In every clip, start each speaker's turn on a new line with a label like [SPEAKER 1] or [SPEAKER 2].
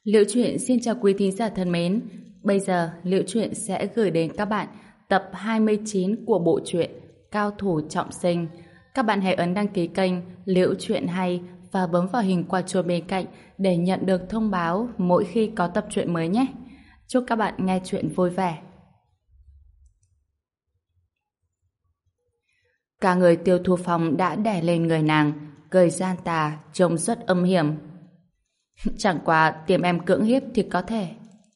[SPEAKER 1] Liễu Chuyện xin chào quý thính giả thân mến. Bây giờ Liễu Chuyện sẽ gửi đến các bạn tập 29 của bộ truyện Cao thủ trọng sinh. Các bạn hãy ấn đăng ký kênh Liễu Chuyện Hay và bấm vào hình quả chuông bên cạnh để nhận được thông báo mỗi khi có tập truyện mới nhé. Chúc các bạn nghe truyện vui vẻ. Cả người Tiêu Thu Phong đã đè lên người nàng, cười gian tà, trông rất âm hiểm. Chẳng qua tìm em cưỡng hiếp thì có thể.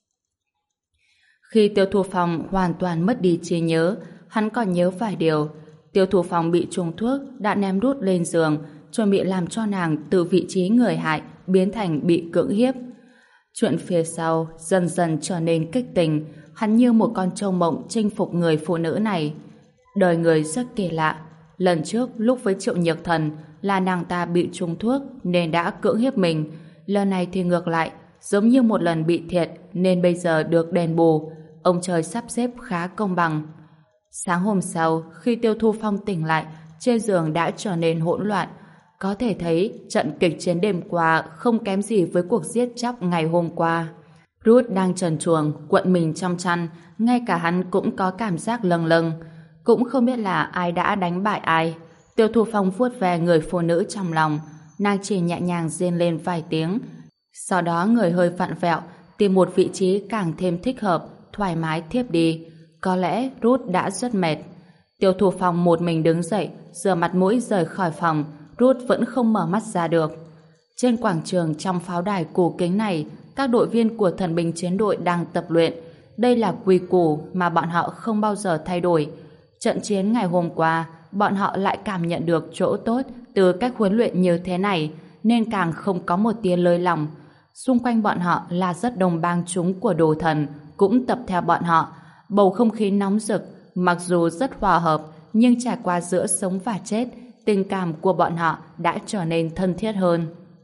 [SPEAKER 1] Khi Tiêu Thu Phong hoàn toàn mất đi trí nhớ, hắn còn nhớ vài điều. Tiêu Thu Phong bị trúng thuốc đã ném đút lên giường, chuẩn bị làm cho nàng từ vị trí người hại biến thành bị cưỡng hiếp. Chuyện phía sau dần dần trở nên kích tình, hắn như một con trâu mộng chinh phục người phụ nữ này. Đời người rất kỳ lạ. Lần trước lúc với Triệu Nhược Thần là nàng ta bị trúng thuốc nên đã cưỡng hiếp mình. Lần này thì ngược lại, giống như một lần bị thiệt nên bây giờ được đền bù. Ông trời sắp xếp khá công bằng. Sáng hôm sau, khi Tiêu Thu Phong tỉnh lại, trên giường đã trở nên hỗn loạn. Có thể thấy trận kịch chiến đêm qua không kém gì với cuộc giết chóc ngày hôm qua. Ruth đang trần truồng, cuộn mình trong chăn, ngay cả hắn cũng có cảm giác lâng lâng. Cũng không biết là ai đã đánh bại ai. Tiêu Thu Phong vuốt về người phụ nữ trong lòng, nàng chỉ nhẹ nhàng rên lên vài tiếng. Sau đó người hơi vặn vẹo, tìm một vị trí càng thêm thích hợp, thoải mái thiếp đi. Có lẽ Ruth đã rất mệt. Tiêu Thu Phong một mình đứng dậy, rửa mặt mũi rời khỏi phòng. Ruth vẫn không mở mắt ra được. Trên quảng trường trong pháo đài cổ kính này, các đội viên của thần binh chiến đội đang tập luyện. Đây là quy củ mà bọn họ không bao giờ thay đổi. Trận chiến ngày hôm qua, bọn họ lại cảm nhận được chỗ tốt từ cách huấn luyện như thế này, nên càng không có một tia lơi lỏng. Xung quanh bọn họ là rất đông bang chúng của đồ thần, cũng tập theo bọn họ. Bầu không khí nóng rực, mặc dù rất hòa hợp, nhưng trải qua giữa sống và chết, tình cảm của bọn họ đã trở nên thân thiết hơn.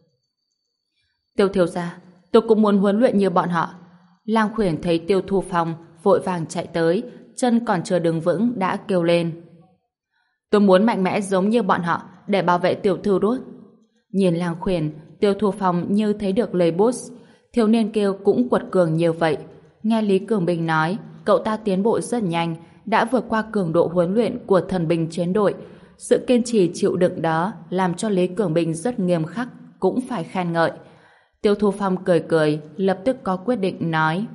[SPEAKER 1] Tiêu thiếu gia, tôi cũng muốn huấn luyện như bọn họ. Lang Khuyển thấy Tiêu Thu Phong vội vàng chạy tới, chân còn chưa đứng vững đã kêu lên. Tôi muốn mạnh mẽ giống như bọn họ để bảo vệ tiểu thư Ruth. Nhìn Lang Khuyển, Tiêu Thu Phong như thấy được lời boss. Thiếu niên kêu cũng quật cường như vậy. Nghe Lý Cường Bình nói, cậu ta tiến bộ rất nhanh, đã vượt qua cường độ huấn luyện của thần binh chiến đội. Sự kiên trì chịu đựng đó làm cho Lý Cường Bình rất nghiêm khắc, cũng phải khen ngợi. Tiêu Thu Phong cười cười, lập tức có quyết định nói.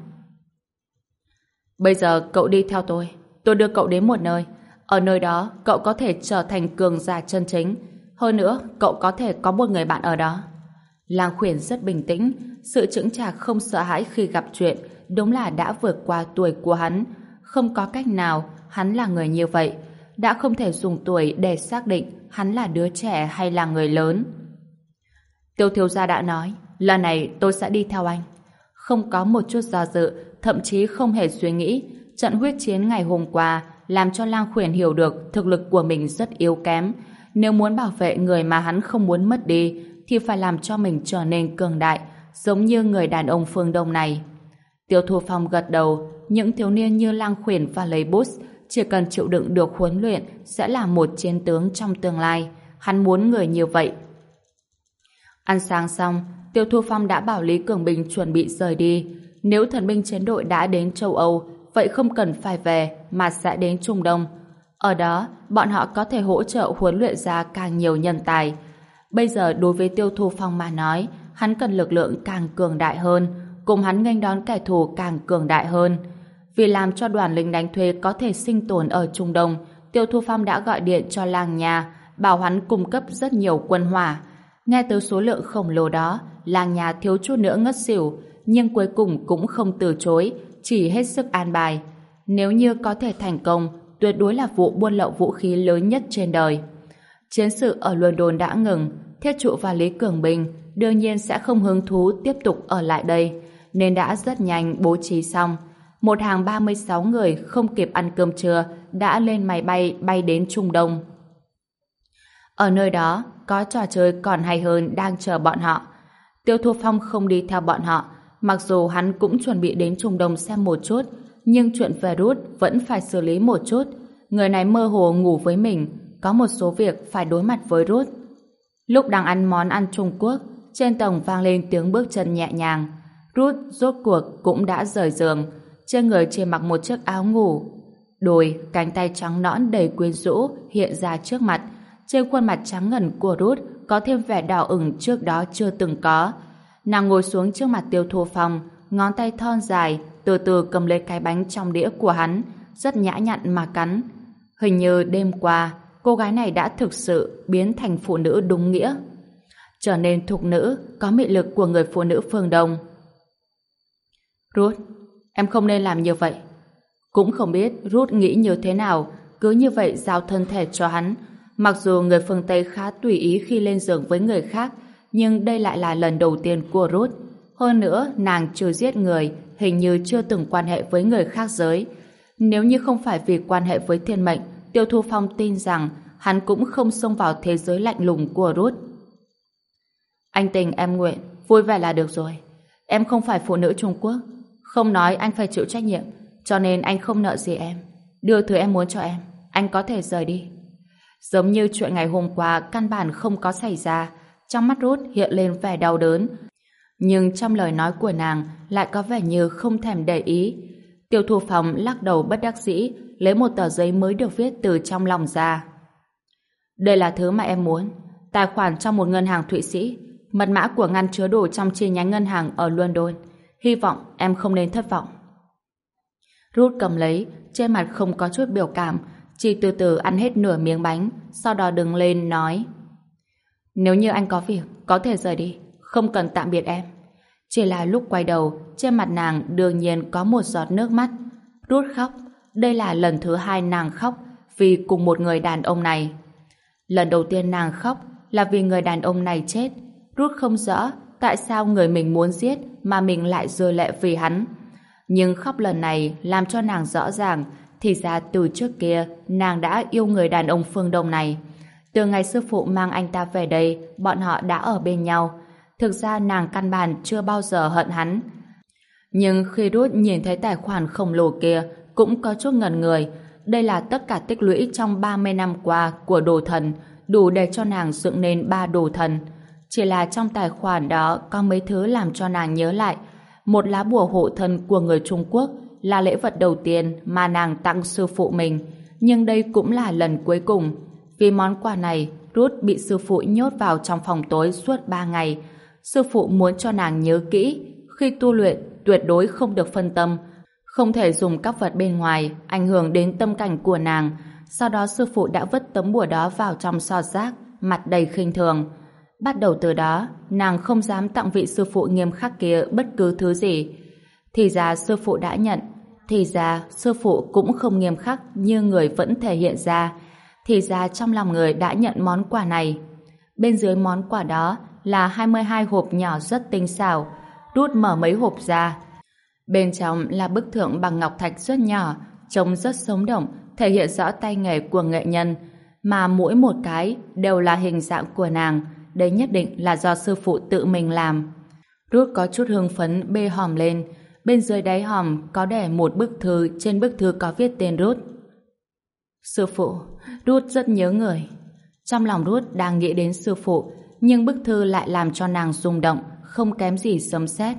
[SPEAKER 1] Bây giờ cậu đi theo tôi đưa cậu đến một nơi. Ở nơi đó, cậu có thể trở thành cường giả chân chính. Hơn nữa, cậu có thể có một người bạn ở đó. Lang Khuyển rất bình tĩnh, sự chững chạc không sợ hãi khi gặp chuyện, đúng là đã vượt qua tuổi của hắn. Không có cách nào, hắn là người như vậy. Đã không thể dùng tuổi để xác định hắn là đứa trẻ hay là người lớn. Tiêu thiếu gia đã nói, lần này tôi sẽ đi theo anh. Không có một chút do dự, thậm chí không hề suy nghĩ. Trận huyết chiến ngày hôm qua làm cho Lang Khuyển hiểu được thực lực của mình rất yếu kém. Nếu muốn bảo vệ người mà hắn không muốn mất đi, thì phải làm cho mình trở nên cường đại, giống như người đàn ông phương Đông này. Tiêu Thu Phong gật đầu, những thiếu niên như Lang Khuyển và Lấy Bút chỉ cần chịu đựng được huấn luyện sẽ là một chiến tướng trong tương lai. Hắn muốn người như vậy. Ăn sáng xong, Tiêu Thu Phong đã bảo Lý Cường Bình chuẩn bị rời đi. Nếu thần binh chiến đội đã đến châu Âu, vậy không cần phải về mà sẽ đến Trung Đông. Ở đó, bọn họ có thể hỗ trợ huấn luyện ra càng nhiều nhân tài. Bây giờ đối với Tiêu Thu Phong mà nói, hắn cần lực lượng càng cường đại hơn, cùng hắn nghênh đón kẻ thù càng cường đại hơn. Vì làm cho đoàn lính đánh thuê có thể sinh tồn ở Trung Đông, Tiêu Thu Phong đã gọi điện cho Lang Nha, bảo hắn cung cấp rất nhiều quân hỏa. Nghe tới số lượng khổng lồ đó, Lang Nha thiếu chút nữa ngất xỉu, nhưng cuối cùng cũng không từ chối, chỉ hết sức an bài. Nếu như có thể thành công, tuyệt đối là vụ buôn lậu vũ khí lớn nhất trên đời. Chiến sự ở London đã ngừng, Thiết Trụ và Lý Cường Bình đương nhiên sẽ không hứng thú tiếp tục ở lại đây, nên đã rất nhanh bố trí xong. Một hàng 36 người không kịp ăn cơm trưa đã lên máy bay bay đến Trung Đông. Ở nơi đó, có trò chơi còn hay hơn đang chờ bọn họ. Tiêu Thu Phong không đi theo bọn họ, mặc dù hắn cũng chuẩn bị đến Trung Đông xem một chút, nhưng chuyện về Ruth vẫn phải xử lý một chút. Người này mơ hồ ngủ với mình, có một số việc phải đối mặt với Ruth. Lúc đang ăn món ăn Trung Quốc, trên tầng vang lên tiếng bước chân nhẹ nhàng. Ruth rốt cuộc cũng đã rời giường. Trên người chỉ mặc một chiếc áo ngủ. Đùi, cánh tay trắng nõn đầy quyến rũ hiện ra trước mặt. Trên khuôn mặt trắng ngần của Ruth có thêm vẻ đỏ ửng trước đó chưa từng có. Nàng ngồi xuống trước mặt Tiêu Thu Phong, ngón tay thon dài từ từ cầm lấy cái bánh trong đĩa của hắn, rất nhã nhặn mà cắn. Hình như đêm qua cô gái này đã thực sự biến thành phụ nữ đúng nghĩa, trở nên thục nữ, có mị lực của người phụ nữ phương Đông. Ruth, em không nên làm như vậy. Cũng không biết Ruth nghĩ như thế nào, cứ như vậy giao thân thể cho hắn. Mặc dù người phương Tây khá tùy ý khi lên giường với người khác, nhưng đây lại là lần đầu tiên của Ruth. Hơn nữa, nàng chưa giết người, hình như chưa từng quan hệ với người khác giới. Nếu như không phải vì quan hệ với thiên mệnh, Tiêu Thu Phong tin rằng hắn cũng không xông vào thế giới lạnh lùng của Ruth. Anh tình em nguyện, vui vẻ là được rồi. Em không phải phụ nữ Trung Quốc, không nói anh phải chịu trách nhiệm, cho nên anh không nợ gì em. Đưa thứ em muốn cho em, anh có thể rời đi. Giống như chuyện ngày hôm qua căn bản không có xảy ra, trong mắt Ruth hiện lên vẻ đau đớn, nhưng trong lời nói của nàng lại có vẻ như không thèm để ý. Tiêu Thu Phong lắc đầu bất đắc dĩ, lấy một tờ giấy mới được viết từ trong lòng ra. Đây là thứ mà em muốn, tài khoản trong một ngân hàng Thụy Sĩ, mật mã của ngăn chứa đồ trong chi nhánh ngân hàng ở London. Hy vọng em không nên thất vọng. Ruth cầm lấy, trên mặt không có chút biểu cảm, chỉ từ từ ăn hết nửa miếng bánh, sau đó đứng lên nói: Nếu như anh có việc, có thể rời đi, không cần tạm biệt em. Chỉ là lúc quay đầu, trên mặt nàng đương nhiên có một giọt nước mắt. Ruth khóc. Đây là lần thứ hai nàng khóc vì cùng một người đàn ông này. Lần đầu tiên nàng khóc là vì người đàn ông này chết. Ruth không rõ tại sao người mình muốn giết mà mình lại rơi lệ vì hắn. Nhưng khóc lần này làm cho nàng rõ ràng thì ra từ trước kia nàng đã yêu người đàn ông phương Đông này. Từ ngày sư phụ mang anh ta về đây, bọn họ đã ở bên nhau. Thực ra nàng căn bản chưa bao giờ hận hắn. Nhưng khi Ruth nhìn thấy tài khoản khổng lồ kia cũng có chút ngẩn người. Đây là tất cả tích lũy trong 30 năm qua của đồ thần, đủ để cho nàng dựng nên 3 đồ thần. Chỉ là trong tài khoản đó có mấy thứ làm cho nàng nhớ lại. Một lá bùa hộ thân của người Trung Quốc là lễ vật đầu tiên mà nàng tặng sư phụ mình. Nhưng đây cũng là lần cuối cùng. Vì món quà này, Ruth bị sư phụ nhốt vào trong phòng tối suốt 3 ngày. Sư phụ muốn cho nàng nhớ kỹ, khi tu luyện tuyệt đối không được phân tâm, không thể dùng các vật bên ngoài ảnh hưởng đến tâm cảnh của nàng. Sau đó sư phụ đã vứt tấm bùa đó vào trong xò rác, mặt đầy khinh thường. Bắt đầu từ đó, nàng không dám tặng vị sư phụ nghiêm khắc kia bất cứ thứ gì. Thì ra sư phụ đã nhận, thì ra sư phụ cũng không nghiêm khắc như người vẫn thể hiện ra. Thì ra trong lòng người đã nhận món quà này. Bên dưới món quà đó là 22 hộp nhỏ rất tinh xảo. Ruth mở mấy hộp ra. Bên trong là bức tượng bằng ngọc thạch rất nhỏ, trông rất sống động, thể hiện rõ tay nghề của nghệ nhân, mà mỗi một cái đều là hình dạng của nàng. Đây nhất định là do sư phụ tự mình làm. Ruth có chút hưng phấn bê hòm lên. Bên dưới đáy hòm có để một bức thư, trên bức thư có viết tên Ruth. Sư phụ, Ruth rất nhớ người. Trong lòng Ruth đang nghĩ đến sư phụ, nhưng bức thư lại làm cho nàng rung động, không kém gì sấm sét.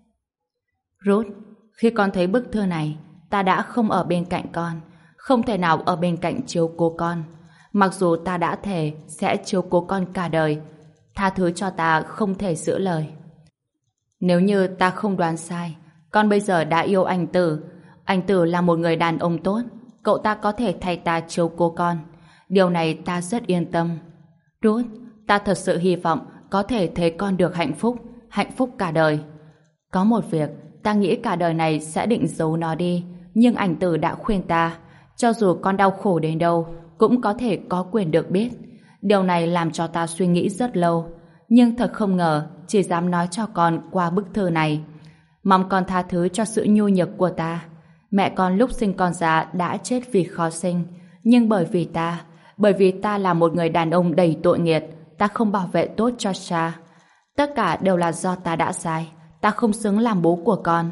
[SPEAKER 1] Ruth, khi con thấy bức thư này, ta đã không ở bên cạnh con, không thể nào ở bên cạnh chiếu cố con. Mặc dù ta đã thề sẽ chiếu cố con cả đời, tha thứ cho ta không thể giữ lời. Nếu như ta không đoán sai, con bây giờ đã yêu anh Tử. Anh Tử là một người đàn ông tốt, cậu ta có thể thay ta chiếu cố con. Điều này ta rất yên tâm. Ruth, ta thật sự hy vọng có thể thấy con được hạnh phúc cả đời. Có một việc, ta nghĩ cả đời này sẽ định giấu nó đi, nhưng anh Tử đã khuyên ta, cho dù con đau khổ đến đâu, cũng có thể có quyền được biết. Điều này làm cho ta suy nghĩ rất lâu, nhưng thật không ngờ chỉ dám nói cho con qua bức thư này. Mong con tha thứ cho sự nhu nhược của ta. Mẹ con lúc sinh con ra đã chết vì khó sinh, nhưng bởi vì ta là một người đàn ông đầy tội nghiệt, ta không bảo vệ tốt cho cha. Tất cả đều là do ta đã sai, ta không xứng làm bố của con.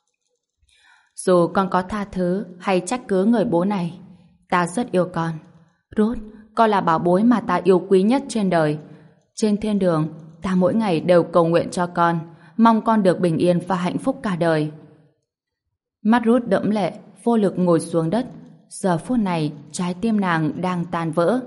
[SPEAKER 1] Dù con có tha thứ hay trách cứ người bố này, ta rất yêu con. Ruth, con là bảo bối mà ta yêu quý nhất trên đời. Trên thiên đường, ta mỗi ngày đều cầu nguyện cho con, mong con được bình yên và hạnh phúc cả đời. Mắt Ruth đẫm lệ, vô lực ngồi xuống đất. Giờ phút này, trái tim nàng đang tan vỡ.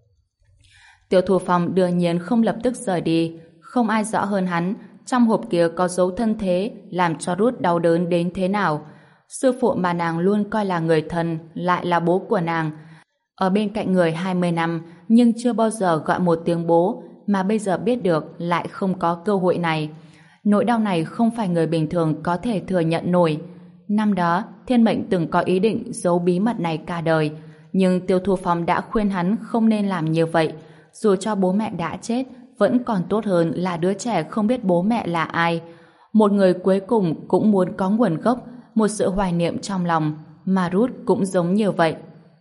[SPEAKER 1] Tiêu Thu Phong đương nhiên không lập tức rời đi. Không ai rõ hơn hắn trong hộp kia có dấu thân thế làm cho Ruth đau đớn đến thế nào. Sư phụ mà nàng luôn coi là người thân lại là bố của nàng. Ở bên cạnh người 20 năm nhưng chưa bao giờ gọi một tiếng bố, mà bây giờ biết được lại không có cơ hội này. Nỗi đau này không phải người bình thường có thể thừa nhận nổi. Năm đó, Thiên Mệnh từng có ý định giấu bí mật này cả đời, nhưng Tiêu Thu Phong đã khuyên hắn không nên làm như vậy. Dù cho bố mẹ đã chết, vẫn còn tốt hơn là đứa trẻ không biết bố mẹ là ai. Một người cuối cùng cũng muốn có nguồn gốc, một sự hoài niệm trong lòng, mà Ruth cũng giống như vậy.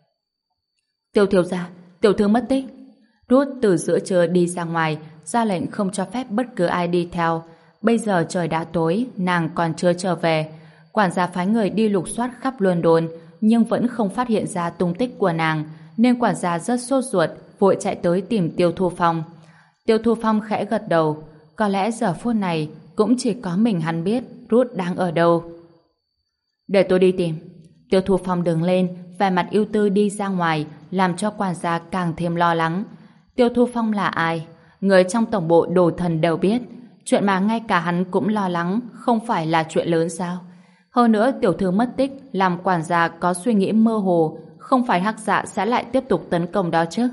[SPEAKER 1] Tiêu thiếu gia, tiểu thư mất tích. Ruth từ giữa trưa đi ra ngoài, ra lệnh không cho phép bất cứ ai đi theo. Bây giờ trời đã tối, nàng còn chưa trở về. Quản gia phái người đi lục soát khắp London, nhưng vẫn không phát hiện ra tung tích của nàng, nên quản gia rất sốt ruột, vội chạy tới tìm Tiêu Thu Phong. Tiêu Thu Phong khẽ gật đầu, có lẽ giờ phút này cũng chỉ có mình hắn biết Ruth đang ở đâu. Để tôi đi tìm. Tiêu Thu Phong đứng lên, vẻ mặt ưu tư đi ra ngoài, làm cho quản gia càng thêm lo lắng. Tiêu Thu Phong là ai? Người trong tổng bộ đồ thần đều biết. Chuyện mà ngay cả hắn cũng lo lắng, không phải là chuyện lớn sao? Hơn nữa tiểu thư mất tích, làm quản gia có suy nghĩ mơ hồ, không phải Hắc Dạ sẽ lại tiếp tục tấn công đó chứ?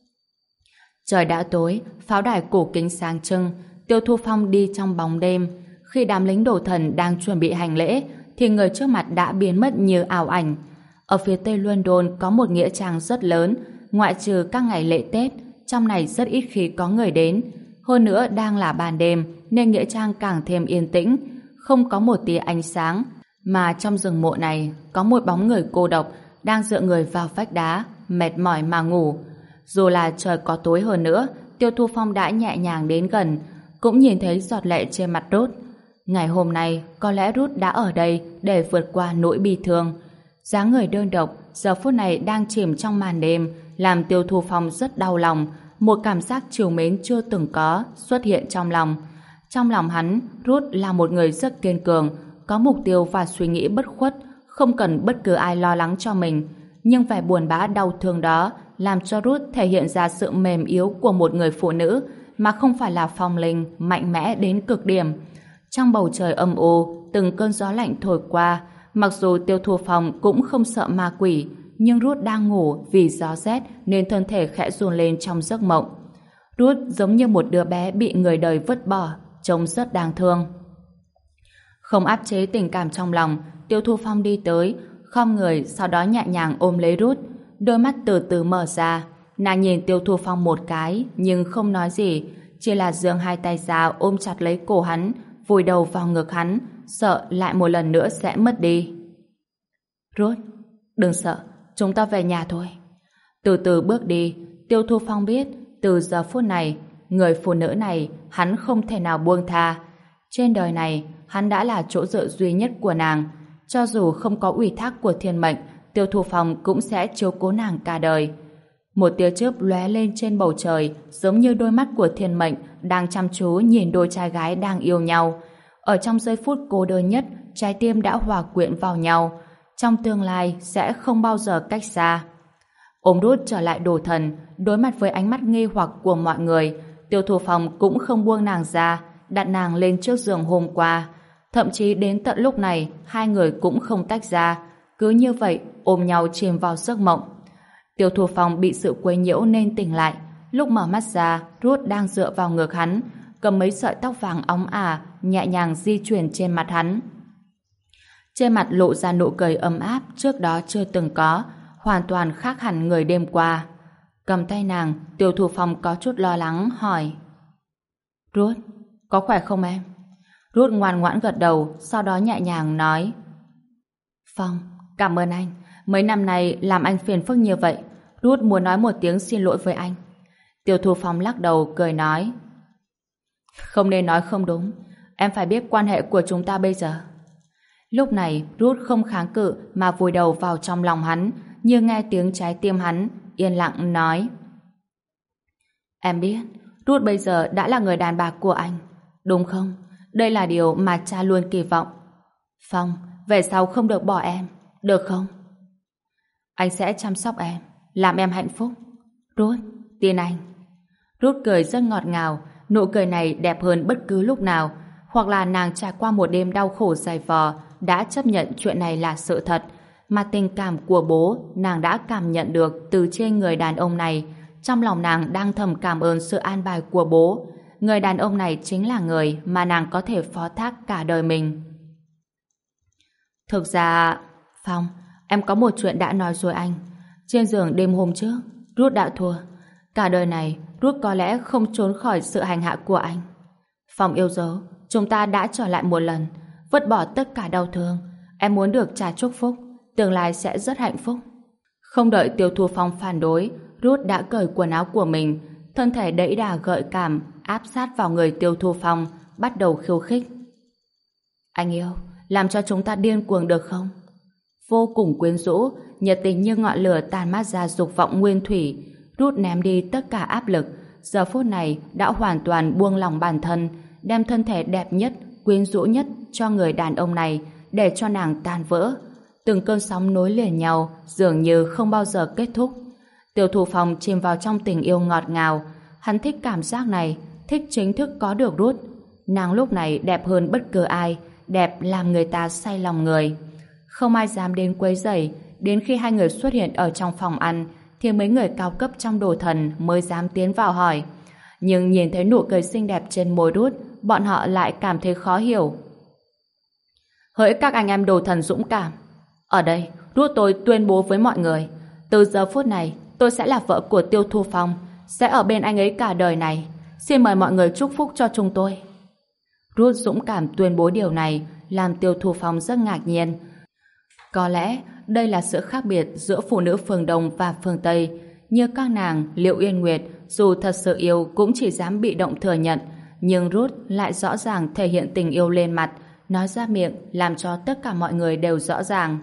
[SPEAKER 1] Trời đã tối, pháo đài cổ kính sáng trưng. Tiêu Thu Phong đi trong bóng đêm. Khi đám lính đồ thần đang chuẩn bị hành lễ, thì người trước mặt đã biến mất như ảo ảnh. Ở phía tây London có một nghĩa trang rất lớn, ngoại trừ các ngày lễ Tết, trong này rất ít khi có người đến. Hơn nữa đang là ban đêm, nên nghĩa trang càng thêm yên tĩnh, không có một tia ánh sáng, mà trong rừng mộ này có một bóng người cô độc đang dựa người vào vách đá, mệt mỏi mà ngủ. Dù là trời có tối hơn nữa, Tiêu Thu Phong đã nhẹ nhàng đến gần, cũng nhìn thấy giọt lệ trên mặt Ruth. Ngày hôm nay, có lẽ Ruth đã ở đây để vượt qua nỗi bi thương. Dáng người đơn độc, giờ phút này đang chìm trong màn đêm, làm Tiêu Thu Phong rất đau lòng. Một cảm giác trìu mến chưa từng có xuất hiện trong lòng. Trong lòng hắn, Ruth là một người rất kiên cường, có mục tiêu và suy nghĩ bất khuất, không cần bất cứ ai lo lắng cho mình. Nhưng vẻ buồn bã đau thương đó làm cho Ruth thể hiện ra sự mềm yếu của một người phụ nữ, mà không phải là phong linh, mạnh mẽ đến cực điểm. Trong bầu trời âm u, từng cơn gió lạnh thổi qua, mặc dù Tiêu Thu Phong cũng không sợ ma quỷ, nhưng Ruth đang ngủ vì gió rét nên thân thể khẽ run lên trong giấc mộng. Ruth giống như một đứa bé bị người đời vứt bỏ, trông rất đáng thương. Không áp chế tình cảm trong lòng, Tiêu Thu Phong đi tới, khom người, sau đó nhẹ nhàng ôm lấy Ruth. Đôi mắt từ từ mở ra, nàng nhìn Tiêu Thu Phong một cái, nhưng không nói gì, chỉ là giương hai tay ra ôm chặt lấy cổ hắn, vùi đầu vào ngực hắn, sợ lại một lần nữa sẽ mất đi. Ruth, đừng sợ, chúng ta về nhà thôi. Từ từ bước đi, Tiêu Thu Phong biết, từ giờ phút này, người phụ nữ này hắn không thể nào buông tha. Trên đời này, hắn đã là chỗ dựa duy nhất của nàng. Cho dù không có ủy thác của thiên mệnh, Tiêu Thu Phong cũng sẽ chiếu cố nàng cả đời. Một tia chớp lóe lên trên bầu trời, giống như đôi mắt của thiên mệnh đang chăm chú nhìn đôi trai gái đang yêu nhau. Ở trong giây phút cô đơn nhất, trái tim đã hòa quyện vào nhau. Trong tương lai sẽ không bao giờ cách xa. Ôm Ruth trở lại đồ thần, đối mặt với ánh mắt nghi hoặc của mọi người, Tiêu Thu Phong cũng không buông nàng ra, đặt nàng lên trước giường hôm qua. Thậm chí đến tận lúc này, hai người cũng không tách ra, cứ như vậy ôm nhau chìm vào giấc mộng. Tiêu Thu Phong bị sự quấy nhiễu nên tỉnh lại. Lúc mở mắt ra, Ruth đang dựa vào ngực hắn, cầm mấy sợi tóc vàng óng ả, nhẹ nhàng di chuyển trên mặt hắn. Trên mặt lộ ra nụ cười ấm áp trước đó chưa từng có, hoàn toàn khác hẳn người đêm qua. Cầm tay nàng, Tiêu Thu Phong có chút lo lắng hỏi: Ruth, có khỏe không em? Ruth ngoan ngoãn gật đầu, sau đó nhẹ nhàng nói: Phong, cảm ơn anh. Mấy năm nay làm anh phiền phức như vậy, Ruth muốn nói một tiếng xin lỗi với anh. Tiêu Thu Phong lắc đầu cười nói: Không nên nói không đúng, em phải biết quan hệ của chúng ta bây giờ. Lúc này Ruth không kháng cự mà vùi đầu vào trong lòng hắn, như nghe tiếng trái tim hắn, yên lặng nói: Em biết Ruth bây giờ đã là người đàn bà của anh, đúng không? Đây là điều mà cha luôn kỳ vọng. Phong, về sau không được bỏ em, được không? Anh sẽ chăm sóc em, làm em hạnh phúc. Ruth, tin anh. Ruth cười rất ngọt ngào, nụ cười này đẹp hơn bất cứ lúc nào. Hoặc là nàng trải qua một đêm đau khổ dày vò, đã chấp nhận chuyện này là sự thật, mà tình cảm của bố nàng đã cảm nhận được từ trên người đàn ông này. Trong lòng nàng đang thầm cảm ơn sự an bài của bố. Người đàn ông này chính là người mà nàng có thể phó thác cả đời mình. Thực ra, Phong, em có một chuyện đã nói rồi anh. Trên giường đêm hôm trước, Ruth đã thua. Cả đời này, Ruth có lẽ không trốn khỏi sự hành hạ của anh. Phong yêu dấu, chúng ta đã trở lại một lần, vứt bỏ tất cả đau thương. Em muốn được cha chúc phúc, tương lai sẽ rất hạnh phúc. Không đợi Tiêu Thu Phong phản đối, Ruth đã cởi quần áo của mình, thân thể đẫy đà gợi cảm, áp sát vào người Tiêu Thu Phong, bắt đầu khiêu khích. Anh yêu, làm cho chúng ta điên cuồng được không? Vô cùng quyến rũ, nhiệt tình như ngọn lửa tàn mát ra dục vọng nguyên thủy. Ruth ném đi tất cả áp lực, giờ phút này đã hoàn toàn buông lòng bản thân, đem thân thể đẹp nhất, quyến rũ nhất cho người đàn ông này, để cho nàng tan vỡ. Từng cơn sóng nối liền nhau, dường như không bao giờ kết thúc. Tiêu Thu Phong chìm vào trong tình yêu ngọt ngào. Hắn thích cảm giác này, thích chính thức có được Ruth. Nàng lúc này đẹp hơn bất cứ ai, đẹp làm người ta say lòng người. Không ai dám đến quấy rầy. Đến khi hai người xuất hiện ở trong phòng ăn, thì mấy người cao cấp trong đồ thần mới dám tiến vào hỏi. Nhưng nhìn thấy nụ cười xinh đẹp trên môi Ruth, bọn họ lại cảm thấy khó hiểu. Hỡi các anh em đồ thần dũng cảm, ở đây, Ruth tôi tuyên bố với mọi người, từ giờ phút này, tôi sẽ là vợ của Tiêu Thu Phong, sẽ ở bên anh ấy cả đời này. Xin mời mọi người chúc phúc cho chúng tôi. Ruth dũng cảm tuyên bố điều này, làm Tiêu Thu Phong rất ngạc nhiên. Có lẽ, đây là sự khác biệt giữa phụ nữ phương Đông và phương Tây. Như các nàng, Liệu Yên Nguyệt, dù thật sự yêu cũng chỉ dám bị động thừa nhận, nhưng Ruth lại rõ ràng thể hiện tình yêu lên mặt, nói ra miệng, làm cho tất cả mọi người đều rõ ràng.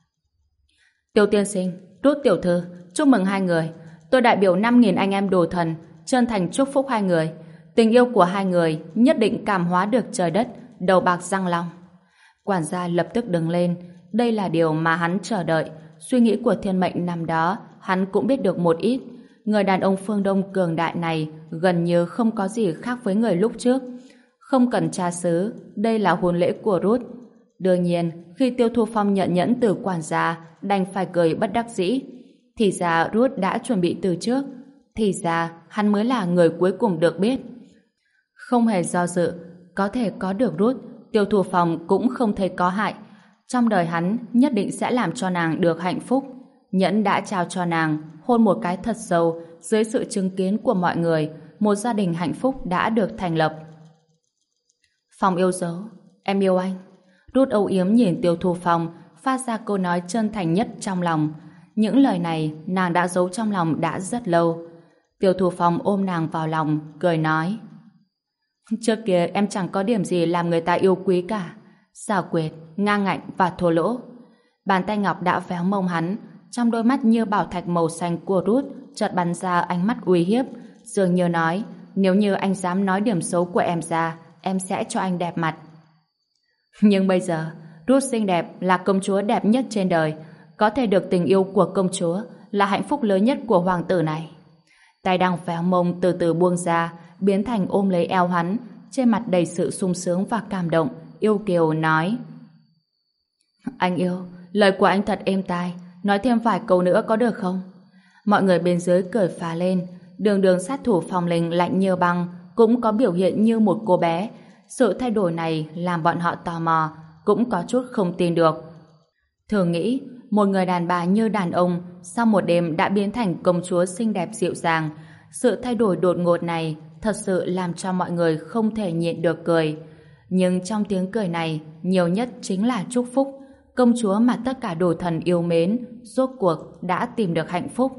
[SPEAKER 1] Tiêu tiên sinh, Ruth tiểu thư, chúc mừng hai người. Tôi đại biểu 5.000 anh em đồ thần, chân thành chúc phúc hai người. Tình yêu của hai người nhất định cảm hóa được trời đất, đầu bạc răng long. Quản gia lập tức đứng lên. Đây là điều mà hắn chờ đợi. Suy nghĩ của thiên mệnh năm đó, hắn cũng biết được một ít. Người đàn ông phương Đông cường đại này gần như không có gì khác với người lúc trước. Không cần tra xứ, đây là hôn lễ của Ruth. Đương nhiên, khi Tiêu Thu Phong nhận nhẫn từ quản gia, đành phải cười bất đắc dĩ. Thì ra Ruth đã chuẩn bị từ trước. Thì ra hắn mới là người cuối cùng được biết. Không hề do dự, có thể có được Ruth, Tiêu Thu Phong cũng không thấy có hại. Trong đời hắn nhất định sẽ làm cho nàng được hạnh phúc. Nhẫn đã trao cho nàng, hôn một cái thật sâu, dưới sự chứng kiến của mọi người, một gia đình hạnh phúc đã được thành lập. Phong yêu dấu, em yêu anh. Ruth âu yếm nhìn Tiêu Thu Phong, phát ra câu nói chân thành nhất trong lòng. Những lời này nàng đã giấu trong lòng đã rất lâu. Tiêu Thu Phong ôm nàng vào lòng, cười nói: trước kia em chẳng có điểm gì làm người ta yêu quý cả. Xảo quyệt, ngang ngạnh và thô lỗ. Bàn tay ngọc đã véo mông hắn, trong đôi mắt như bảo thạch màu xanh của Ruth chợt bắn ra ánh mắt uy hiếp, dường như nói: nếu như anh dám nói điểm xấu của em ra, em sẽ cho anh đẹp mặt. Nhưng bây giờ, Ruth xinh đẹp là công chúa đẹp nhất trên đời, có thể được tình yêu của công chúa là hạnh phúc lớn nhất của hoàng tử này. Tay đang véo mông từ từ buông ra, biến thành ôm lấy eo hắn, trên mặt đầy sự sung sướng và cảm động, yêu kiều nói: anh yêu, lời của anh thật êm tai, nói thêm vài câu nữa có được không? Mọi người bên dưới cười phá lên. Đường đường sát thủ Phong Linh lạnh như băng cũng có biểu hiện như một cô bé. Sự thay đổi này làm bọn họ tò mò, cũng có chút không tin được. Thường nghĩ một người đàn bà như đàn ông sau một đêm đã biến thành công chúa xinh đẹp dịu dàng. Sự thay đổi đột ngột này thật sự làm cho mọi người không thể nhịn được cười. Nhưng trong tiếng cười này nhiều nhất chính là chúc phúc. Công chúa mà tất cả đồ thần yêu mến rốt cuộc đã tìm được hạnh phúc.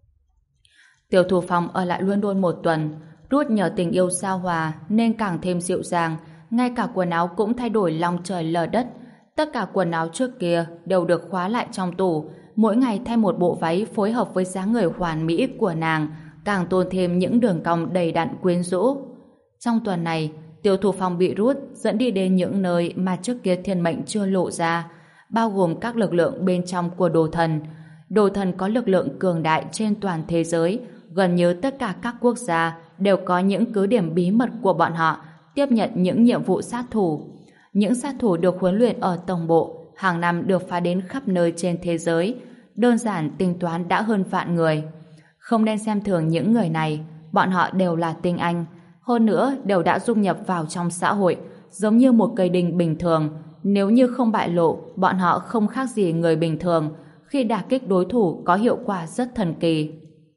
[SPEAKER 1] Tiêu Thu Phong ở lại London một tuần. Ruth nhờ tình yêu giao hòa nên càng thêm dịu dàng, ngay cả quần áo cũng thay đổi long trời lở đất. Tất cả quần áo trước kia đều được khóa lại trong tủ, mỗi ngày thay một bộ váy phối hợp với dáng người hoàn mỹ của nàng, càng tôn thêm những đường cong đầy đặn quyến rũ. Trong tuần này, Tiêu Thu Phong bị rút dẫn đi đến những nơi mà trước kia thiên mệnh chưa lộ ra, bao gồm các lực lượng bên trong của đồ thần. Đồ thần có lực lượng cường đại trên toàn thế giới, gần như tất cả các quốc gia đều có những cứ điểm bí mật của bọn họ tiếp nhận những nhiệm vụ sát thủ. Những sát thủ được huấn luyện ở tổng bộ, hàng năm được phái đến khắp nơi trên thế giới, đơn giản tính toán đã hơn vạn người. Không nên xem thường những người này, bọn họ đều là tinh anh, hơn nữa đều đã dung nhập vào trong xã hội, giống như một cây đinh bình thường. Nếu như không bại lộ, bọn họ không khác gì người bình thường, khi đả kích đối thủ có hiệu quả rất thần kỳ.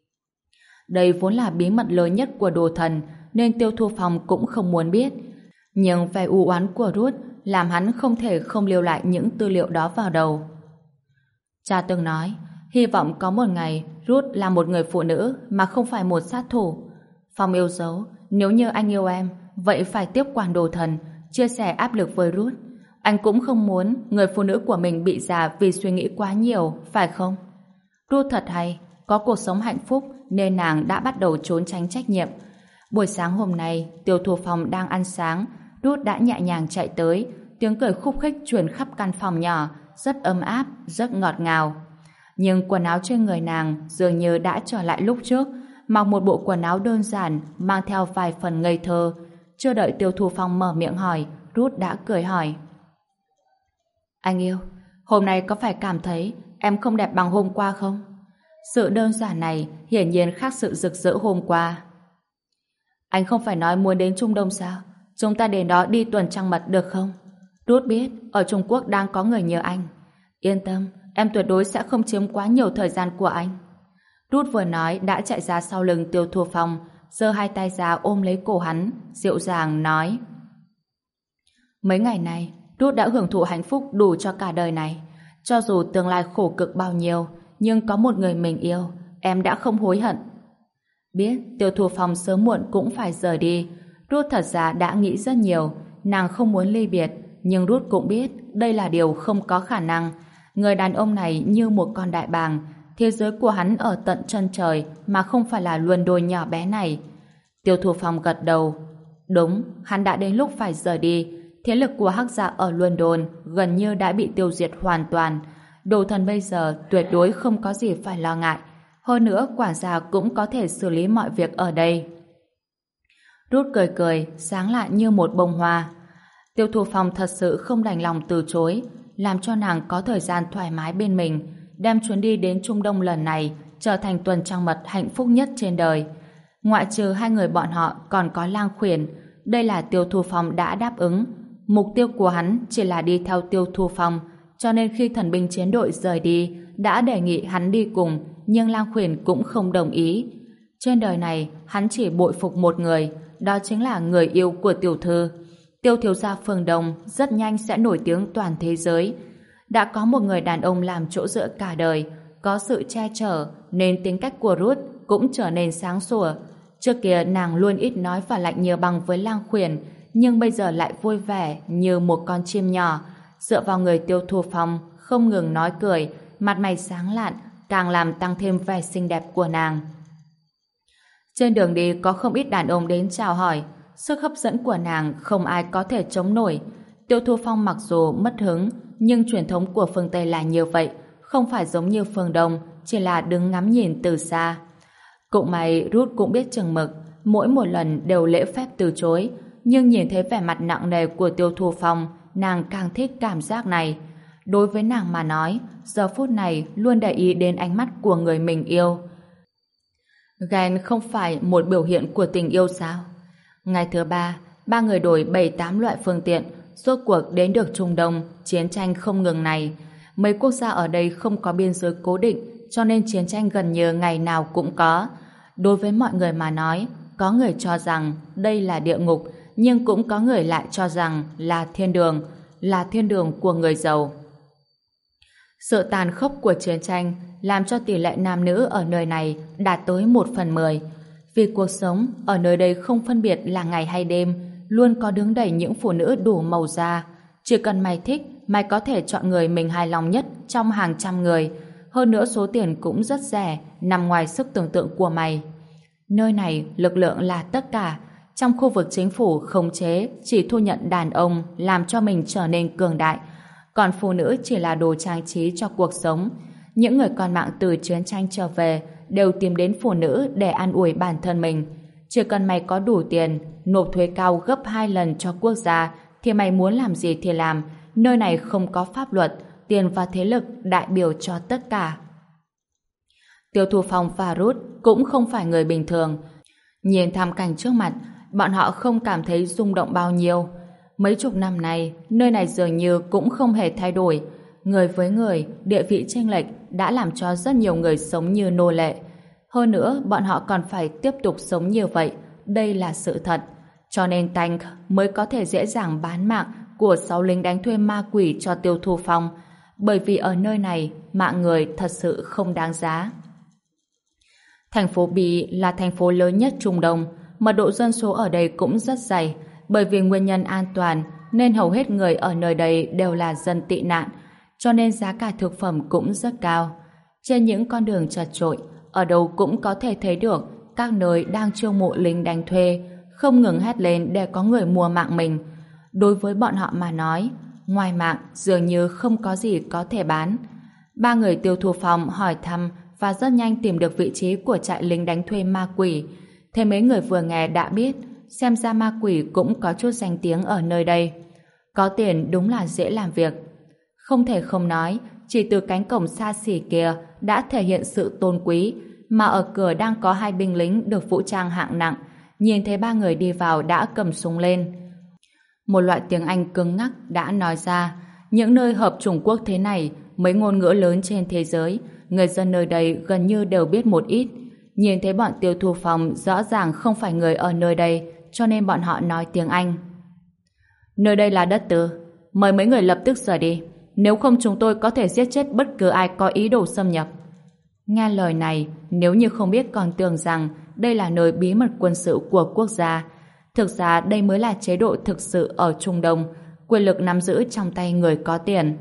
[SPEAKER 1] Đây vốn là bí mật lớn nhất của đồ thần, nên Tiêu Thu Phong cũng không muốn biết. Nhưng vẻ u oán của Ruth làm hắn không thể không lưu lại những tư liệu đó vào đầu. Cha từng nói, hy vọng có một ngày Ruth là một người phụ nữ mà không phải một sát thủ. Phong yêu dấu, nếu như anh yêu em, vậy phải tiếp quản đồ thần, chia sẻ áp lực với Ruth. Anh cũng không muốn người phụ nữ của mình bị già vì suy nghĩ quá nhiều, phải không? Ruth thật hay, có cuộc sống hạnh phúc nên nàng đã bắt đầu trốn tránh trách nhiệm. Buổi sáng hôm nay, Tiêu Thu Phong đang ăn sáng, Ruth đã nhẹ nhàng chạy tới, tiếng cười khúc khích truyền khắp căn phòng nhỏ, rất ấm áp, rất ngọt ngào. Nhưng quần áo trên người nàng dường như đã trở lại lúc trước, mặc một bộ quần áo đơn giản, mang theo vài phần ngây thơ. Chưa đợi Tiêu Thu Phong mở miệng hỏi, Ruth đã cười hỏi. Anh yêu, hôm nay có phải cảm thấy em không đẹp bằng hôm qua không? Sự đơn giản này hiển nhiên khác sự rực rỡ hôm qua. Anh không phải nói muốn đến Trung Đông sao? Chúng ta đến đó đi tuần trăng mật được không? Ruth biết ở Trung Quốc đang có người nhờ anh. Yên tâm, em tuyệt đối sẽ không chiếm quá nhiều thời gian của anh. Ruth vừa nói đã chạy ra sau lưng Tiêu Thu Phong, giơ hai tay ra ôm lấy cổ hắn, dịu dàng nói. Mấy ngày này, Ruth đã hưởng thụ hạnh phúc đủ cho cả đời này. Cho dù tương lai khổ cực bao nhiêu, nhưng có một người mình yêu, em đã không hối hận. Biết Tiêu Thu Phong sớm muộn cũng phải rời đi, Ruth thật ra đã nghĩ rất nhiều. Nàng không muốn ly biệt, nhưng Ruth cũng biết đây là điều không có khả năng. Người đàn ông này như một con đại bàng, thế giới của hắn ở tận chân trời mà không phải là luân đôi nhỏ bé này. Tiêu Thu Phong gật đầu. Đúng, hắn đã đến lúc phải rời đi. Thế lực của Hắc Dạ ở London gần như đã bị tiêu diệt hoàn toàn. Đồ thần bây giờ tuyệt đối không có gì phải lo ngại. Hơn nữa, quản gia cũng có thể xử lý mọi việc ở đây. Ruth cười cười, sáng lại như một bông hoa. Tiêu Thu Phong thật sự không đành lòng từ chối, làm cho nàng có thời gian thoải mái bên mình, đem chuyến đi đến Trung Đông lần này trở thành tuần trăng mật hạnh phúc nhất trên đời. Ngoại trừ hai người bọn họ còn có Lang Khuyển, đây là Tiêu Thu Phong đã đáp ứng. Mục tiêu của hắn chỉ là đi theo Tiêu Thu Phong, cho nên khi thần binh chiến đội rời đi, đã đề nghị hắn đi cùng, nhưng Lang Khuyển cũng không đồng ý. Trên đời này, hắn chỉ bội phục một người, đó chính là người yêu của tiểu thư. Tiêu thiếu gia Phương Đông rất nhanh sẽ nổi tiếng toàn thế giới. Đã có một người đàn ông làm chỗ dựa cả đời, có sự che chở, nên tính cách của Ruth cũng trở nên sáng sủa. Trước kia nàng luôn ít nói và lạnh như băng với Lang Khuyển, nhưng bây giờ lại vui vẻ như một con chim nhỏ, dựa vào người Tiêu Thu Phong, không ngừng nói cười, mặt mày sáng lạn, càng làm tăng thêm vẻ xinh đẹp của nàng. Trên đường đi có không ít đàn ông đến chào hỏi, sức hấp dẫn của nàng không ai có thể chống nổi. Tiêu Thu Phong mặc dù mất hứng, nhưng truyền thống của phương Tây là như vậy, không phải giống như phương Đông, chỉ là đứng ngắm nhìn từ xa. Cũng may Ruth cũng biết chừng mực, mỗi một lần đều lễ phép từ chối, nhưng nhìn thấy vẻ mặt nặng nề của Tiêu Thu Phong, nàng càng thích cảm giác này. Đối với nàng mà nói, giờ phút này luôn để ý đến ánh mắt của người mình yêu. Ghen không phải một biểu hiện của tình yêu sao? Ngày thứ ba người đổi 7-8 loại phương tiện, rốt cuộc đến được Trung Đông, chiến tranh không ngừng này. Mấy quốc gia ở đây không có biên giới cố định, cho nên chiến tranh gần như ngày nào cũng có. Đối với mọi người mà nói, có người cho rằng đây là địa ngục, nhưng cũng có người lại cho rằng là thiên đường của người giàu. Sự tàn khốc của chiến tranh làm cho tỷ lệ nam nữ ở nơi này đạt tới 1/10. Vì cuộc sống ở nơi đây không phân biệt là ngày hay đêm, luôn có đứng đầy những phụ nữ đủ màu da. Chỉ cần mày thích, mày có thể chọn người mình hài lòng nhất trong hàng trăm người. Hơn nữa số tiền cũng rất rẻ, nằm ngoài sức tưởng tượng của mày. Nơi này lực lượng là tất cả, Trong khu vực chính phủ khống chế chỉ thu nhận đàn ông làm cho mình trở nên cường đại, còn phụ nữ chỉ là đồ trang trí cho cuộc sống. Những người con mạng từ chiến tranh trở về đều tìm đến phụ nữ để an ủi bản thân mình. Chỉ cần mày có đủ tiền, nộp thuế cao gấp 2 lần cho quốc gia, thì mày muốn làm gì thì làm. Nơi này không có pháp luật, tiền và thế lực đại biểu cho tất cả. Tiêu Thu Phong và Ruth cũng không phải người bình thường. Nhìn thảm cảnh trước mặt, bọn họ không cảm thấy rung động bao nhiêu. Mấy chục năm nay, nơi này dường như cũng không hề thay đổi. Người với người, địa vị chênh lệch đã làm cho rất nhiều người sống như nô lệ. Hơn nữa, bọn họ còn phải tiếp tục sống như vậy. Đây là sự thật. Cho nên Tank mới có thể dễ dàng bán mạng của 6 lính đánh thuê ma quỷ cho Tiêu Thu Phong. Bởi vì ở nơi này, mạng người thật sự không đáng giá. Thành phố Bỉ là thành phố lớn nhất Trung Đông, mật độ dân số ở đây cũng rất dày. Bởi vì nguyên nhân an toàn nên hầu hết người ở nơi đây đều là dân tị nạn, cho nên giá cả thực phẩm cũng rất cao. Trên những con đường chật chội, ở đâu cũng có thể thấy được các nơi đang chiêu mộ lính đánh thuê, không ngừng hét lên để có người mua mạng mình. Đối với bọn họ mà nói, ngoài mạng dường như không có gì có thể bán. Ba người Tiêu Thu Phong hỏi thăm và rất nhanh tìm được vị trí của trại lính đánh thuê ma quỷ. Thế mấy người vừa nghe đã biết, xem ra ma quỷ cũng có chút danh tiếng ở nơi đây. Có tiền đúng là dễ làm việc. Không thể không nói, chỉ từ cánh cổng xa xỉ kia đã thể hiện sự tôn quý, mà ở cửa đang có 2 binh lính được vũ trang hạng nặng. Nhìn thấy 3 người đi vào đã cầm súng lên. Một loại tiếng Anh cứng ngắc đã nói ra, những nơi hợp chủng quốc thế này, mấy ngôn ngữ lớn trên thế giới, người dân nơi đây gần như đều biết một ít. Nhìn thấy bọn Tiêu Thu Phong rõ ràng không phải người ở nơi đây, cho nên bọn họ nói tiếng Anh. Nơi đây là đất tư, mời mấy người lập tức rời đi, nếu không chúng tôi có thể giết chết bất cứ ai có ý đồ xâm nhập. Nghe lời này, nếu như không biết còn tưởng rằng đây là nơi bí mật quân sự của quốc gia. Thực ra đây mới là chế độ thực sự ở Trung Đông, quyền lực nắm giữ trong tay người có tiền.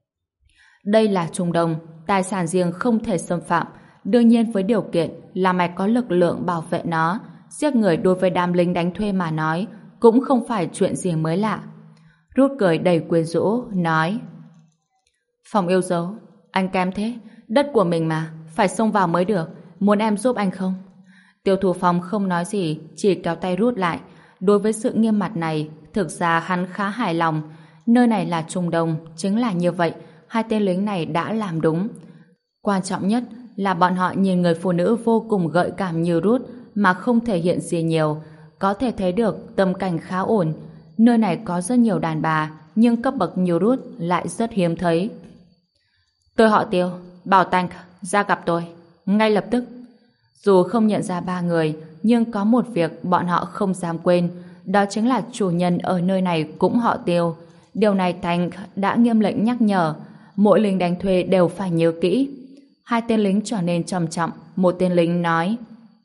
[SPEAKER 1] Đây là Trung Đông, tài sản riêng không thể xâm phạm, đương nhiên với điều kiện là mày có lực lượng bảo vệ nó. Giết người đối với đám lính đánh thuê mà nói cũng không phải chuyện gì mới lạ. Rút cười đầy quyến rũ, nói: Phong yêu dấu, anh kém thế, đất của mình mà, phải xông vào mới được, muốn em giúp anh không? Tiêu Thu Phong không nói gì, chỉ kéo tay rút lại. Đối với sự nghiêm mặt này, thực ra hắn khá hài lòng. Nơi này là Trung Đông, chính là như vậy, 2 tên lính này đã làm đúng. Quan trọng nhất là bọn họ nhìn người phụ nữ vô cùng gợi cảm như Ruth mà không thể hiện gì nhiều, có thể thấy được tâm cảnh khá ổn. Nơi này có rất nhiều đàn bà, nhưng cấp bậc như Ruth lại rất hiếm thấy. Tôi họ Tiêu, bảo Tank ra gặp tôi, ngay lập tức. Dù không nhận ra 3 người, nhưng có một việc bọn họ không dám quên, đó chính là chủ nhân ở nơi này cũng họ Tiêu. Điều này Tank đã nghiêm lệnh nhắc nhở, mỗi lính đánh thuê đều phải nhớ kỹ. 2 tên lính trở nên trầm trọng, một tên lính nói: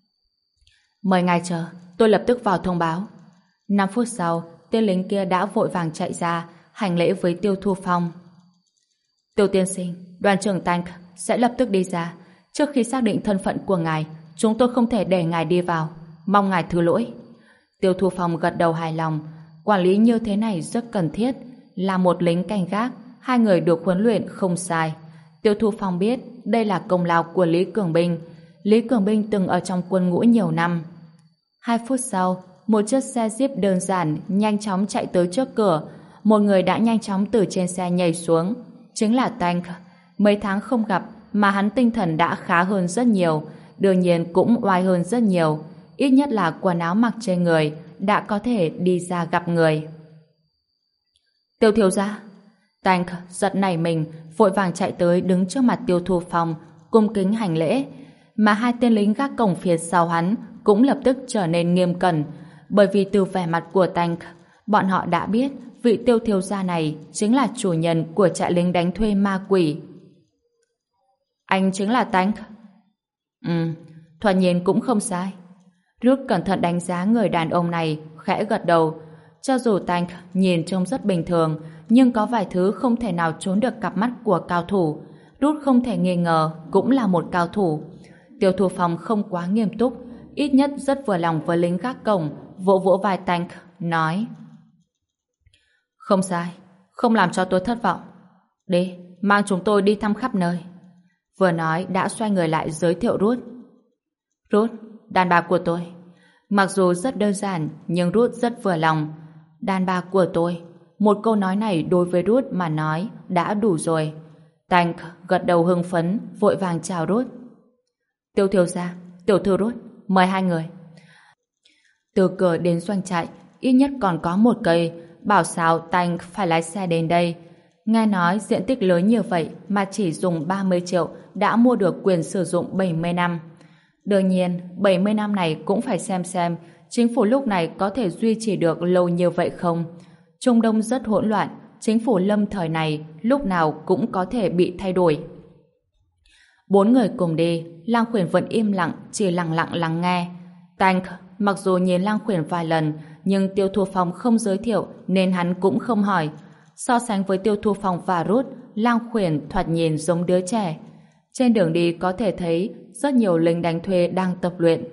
[SPEAKER 1] Mời ngài chờ, tôi lập tức vào thông báo. 5 phút sau, tên lính kia đã vội vàng chạy ra, hành lễ với Tiêu Thu Phong. Tiêu tiên sinh, đoàn trưởng Tank sẽ lập tức đi ra. Trước khi xác định thân phận của ngài, chúng tôi không thể để ngài đi vào. Mong ngài thứ lỗi. Tiêu Thu Phong gật đầu hài lòng. Quản lý như thế này rất cần thiết. Là một lính canh gác, 2 người được huấn luyện không sai. Tiêu Thu Phong biết đây là công lao của Lý Cường Binh. Lý Cường Binh từng ở trong quân ngũ nhiều năm. 2 phút sau, một chiếc xe Jeep đơn giản nhanh chóng chạy tới trước cửa. Một người đã nhanh chóng từ trên xe nhảy xuống. Chính là Tank. Mấy tháng không gặp mà hắn tinh thần đã khá hơn rất nhiều, đương nhiên cũng oai hơn rất nhiều. Ít nhất là quần áo mặc trên người đã có thể đi ra gặp người. Tiêu thiếu gia. Tank giật nảy mình, vội vàng chạy tới đứng trước mặt Tiêu Thu Phong, cung kính hành lễ. Mà 2 tên lính gác cổng phía sau hắn cũng lập tức trở nên nghiêm cẩn, bởi vì từ vẻ mặt của Tank, bọn họ đã biết vị Tiêu thiếu gia này chính là chủ nhân của trại lính đánh thuê ma quỷ. Anh chính là Tank? Thoạt nhìn cũng không sai. Rút cẩn thận đánh giá người đàn ông này, khẽ gật đầu. Cho dù Tank nhìn trông rất bình thường, nhưng có vài thứ không thể nào trốn được cặp mắt của cao thủ. Rút không thể nghi ngờ cũng là một cao thủ. Tiêu Thu Phong không quá nghiêm túc, ít nhất rất vừa lòng với lính gác cổng vỗ vỗ vai Tank, nói: Không sai, không làm cho tôi thất vọng. Đi, mang chúng tôi đi thăm khắp nơi. Vừa nói đã xoay người lại giới thiệu Ruth. Ruth, đàn bà của tôi. Mặc dù rất đơn giản, nhưng Ruth rất vừa lòng. Đàn bà của tôi. Một câu nói này đối với Ruth mà nói đã đủ rồi. Tank gật đầu hưng phấn, vội vàng chào Ruth. Tiêu thiếu gia, tiểu thư Ruth, mời hai người. Từ cửa đến doanh trại, ít nhất còn có một cây, bảo sao Tank phải lái xe đến đây. Nghe nói diện tích lớn như vậy mà chỉ dùng 30 triệu đã mua được quyền sử dụng 70 năm. Đương nhiên, 70 năm này cũng phải xem chính phủ lúc này có thể duy trì được lâu như vậy không. Trung Đông rất hỗn loạn, chính phủ lâm thời này lúc nào cũng có thể bị thay đổi. Bốn người cùng đi, Lang Khuyển vẫn im lặng, chỉ lặng lặng lắng nghe. Tank mặc dù nhìn Lang Khuyển vài lần, nhưng Tiêu Thu Phong không giới thiệu nên hắn cũng không hỏi. So sánh với Tiêu Thu Phong và Ruth, Lang Khuyển thoạt nhìn giống đứa trẻ. Trên đường đi có thể thấy rất nhiều lính đánh thuê đang tập luyện.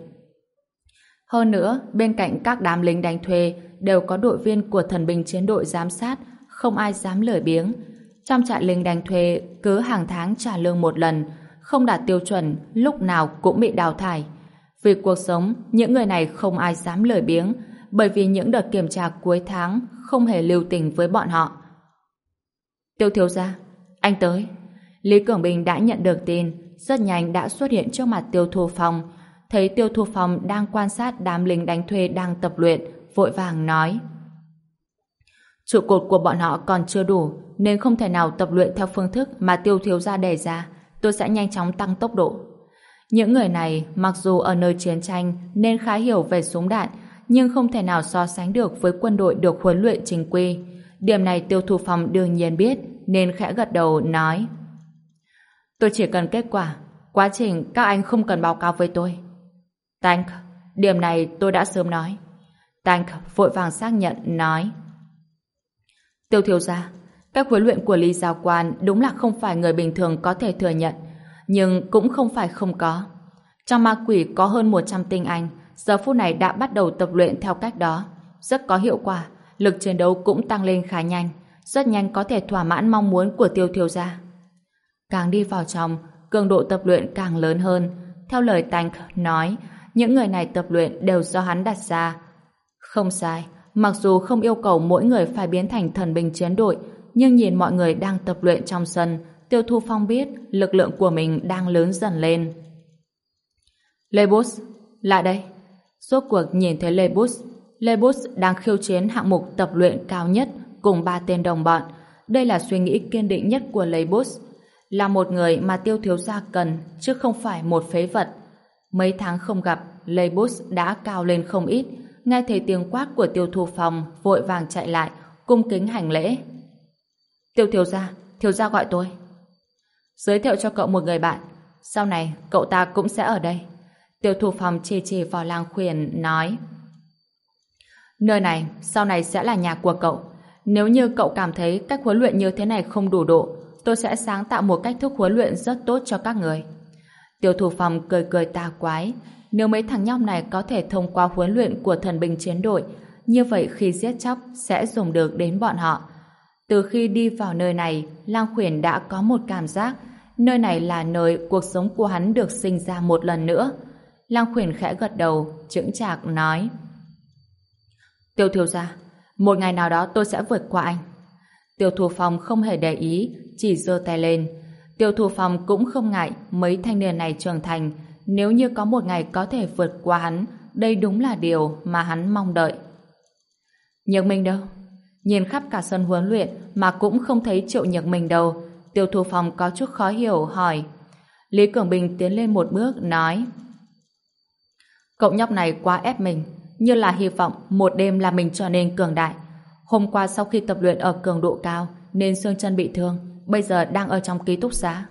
[SPEAKER 1] Hơn nữa, bên cạnh các đám lính đánh thuê đều có đội viên của thần binh chiến đội giám sát, không ai dám lười biếng. Trong trại lính đánh thuê cứ hàng tháng trả lương một lần, không đạt tiêu chuẩn lúc nào cũng bị đào thải. Vì cuộc sống, những người này không ai dám lười biếng, bởi vì những đợt kiểm tra cuối tháng không hề lưu tình với bọn họ. Tiêu thiếu gia, anh tới. Lý Cường Bình đã nhận được tin, rất nhanh đã xuất hiện trước mặt Tiêu Thu Phong. Thấy Tiêu Thu Phong đang quan sát đám lính đánh thuê đang tập luyện, vội vàng nói: Trụ cột của bọn họ còn chưa đủ, nên không thể nào tập luyện theo phương thức mà Tiêu thiếu gia đề ra. Tôi sẽ nhanh chóng tăng tốc độ. Những người này mặc dù ở nơi chiến tranh nên khá hiểu về súng đạn, nhưng không thể nào so sánh được với quân đội được huấn luyện chính quy. Điểm này Tiêu Thu Phong đương nhiên biết, nên khẽ gật đầu nói: Tôi chỉ cần kết quả, quá trình các anh không cần báo cáo với tôi. Tank, điểm này tôi đã sớm nói. Tank vội vàng xác nhận, nói: Tiêu thiếu gia, cách huấn luyện của Lý Giáo Quan đúng là không phải người bình thường có thể thừa nhận, nhưng cũng không phải không có. Trong ma quỷ có hơn 100 tinh anh, giờ phút này đã bắt đầu tập luyện theo cách đó. Rất có hiệu quả, lực chiến đấu cũng tăng lên khá nhanh, rất nhanh có thể thỏa mãn mong muốn của Tiêu thiếu gia. Càng đi vào trong, cường độ tập luyện càng lớn hơn. Theo lời Tank nói, những người này tập luyện đều do hắn đặt ra. Không sai, mặc dù không yêu cầu mỗi người phải biến thành thần binh chiến đội, nhưng nhìn mọi người đang tập luyện trong sân, Tiêu Thu Phong biết lực lượng của mình đang lớn dần lên. Lebus, lại đây. Rốt cuộc nhìn thấy Lebus đang khiêu chiến hạng mục tập luyện cao nhất cùng 3 tên đồng bọn. Đây là suy nghĩ kiên định nhất của Lebus, là một người mà Tiêu thiếu gia cần, chứ không phải một phế vật. Mấy tháng không gặp, Lebus đã cao lên không ít. Nghe thấy tiếng quát của Tiêu Thu Phong, vội vàng chạy lại, cung kính hành lễ. Tiêu thiếu gia gọi tôi. Giới thiệu cho cậu một người bạn, sau này cậu ta cũng sẽ ở đây. Tiêu Thu Phong chỉ vào Lang Khuyển, nói: Nơi này sau này sẽ là nhà của cậu. Nếu như cậu cảm thấy cách huấn luyện như thế này không đủ độ, tôi sẽ sáng tạo một cách thức huấn luyện rất tốt cho các người. Tiêu Thu Phong cười cười tà quái. Nếu mấy thằng nhóc này có thể thông qua huấn luyện của thần binh chiến đội, như vậy khi giết chóc sẽ dùng được đến bọn họ. Từ khi đi vào nơi này, Lang Khuyển đã có một cảm giác nơi này là nơi cuộc sống của hắn được sinh ra một lần nữa. Lang Khuyển khẽ gật đầu, chững chạc nói: Tiêu thiếu gia, một ngày nào đó tôi sẽ vượt qua anh. Tiêu Thu Phong không hề để ý, chỉ giơ tay lên. Tiêu Thu Phong cũng không ngại mấy thanh niên này trưởng thành, nếu như có một ngày có thể vượt qua hắn, đây đúng là điều mà hắn mong đợi. Nhược Minh đâu? Nhìn khắp cả sân huấn luyện mà cũng không thấy Triệu Nhược Minh đâu. Tiêu Thu Phong có chút khó hiểu, hỏi. Lý Cường Bình tiến lên một bước, nói: Cậu nhóc này quá ép mình, như là hy vọng một đêm là mình trở nên cường đại. Hôm qua sau khi tập luyện ở cường độ cao nên xương chân bị thương, bây giờ đang ở trong ký túc xá.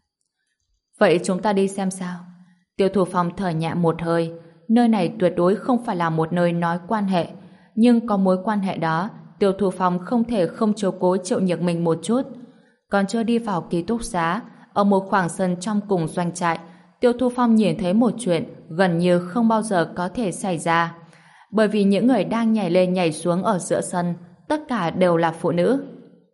[SPEAKER 1] Vậy chúng ta đi xem sao? Tiêu Thu Phong thở nhẹ một hơi. Nơi này tuyệt đối không phải là một nơi nói quan hệ, nhưng có mối quan hệ đó, Tiêu Thu Phong không thể không chiếu cố Triệu Nhược Minh một chút. Còn chưa đi vào ký túc xá, ở một khoảng sân trong cùng doanh trại, Tiêu Thu Phong nhìn thấy một chuyện gần như không bao giờ có thể xảy ra. bởi vì những người đang nhảy lên nhảy xuống ở giữa sân tất cả đều là phụ nữ.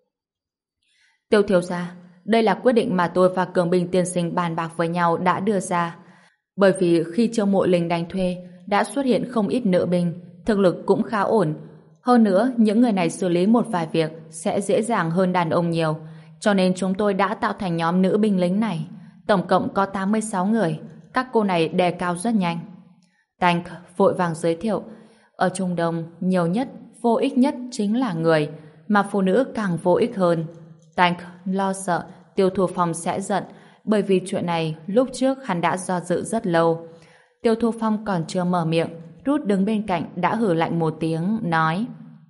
[SPEAKER 1] Tiêu thiếu gia, đây là quyết định mà tôi và Cường Bình tiên sinh bàn bạc với nhau đã đưa ra. Bởi vì khi chiêu mộ lính đánh thuê đã xuất hiện không ít nữ binh, thực lực cũng khá ổn. Hơn nữa, những người này xử lý một vài việc sẽ dễ dàng hơn đàn ông nhiều. Cho nên chúng tôi đã tạo thành nhóm nữ binh lính này. Tổng cộng có 86 người. Các cô này đề cao rất nhanh. Tank vội vàng giới thiệu. Ở Trung Đông, nhiều nhất, vô ích nhất chính là người, mà phụ nữ càng vô ích hơn. Tank lo sợ Tiêu Thu Phong sẽ giận, bởi vì chuyện này lúc trước hắn đã do dự rất lâu. Tiêu Thu Phong còn chưa mở miệng, Rút đứng bên cạnh đã hử lạnh một tiếng, nói: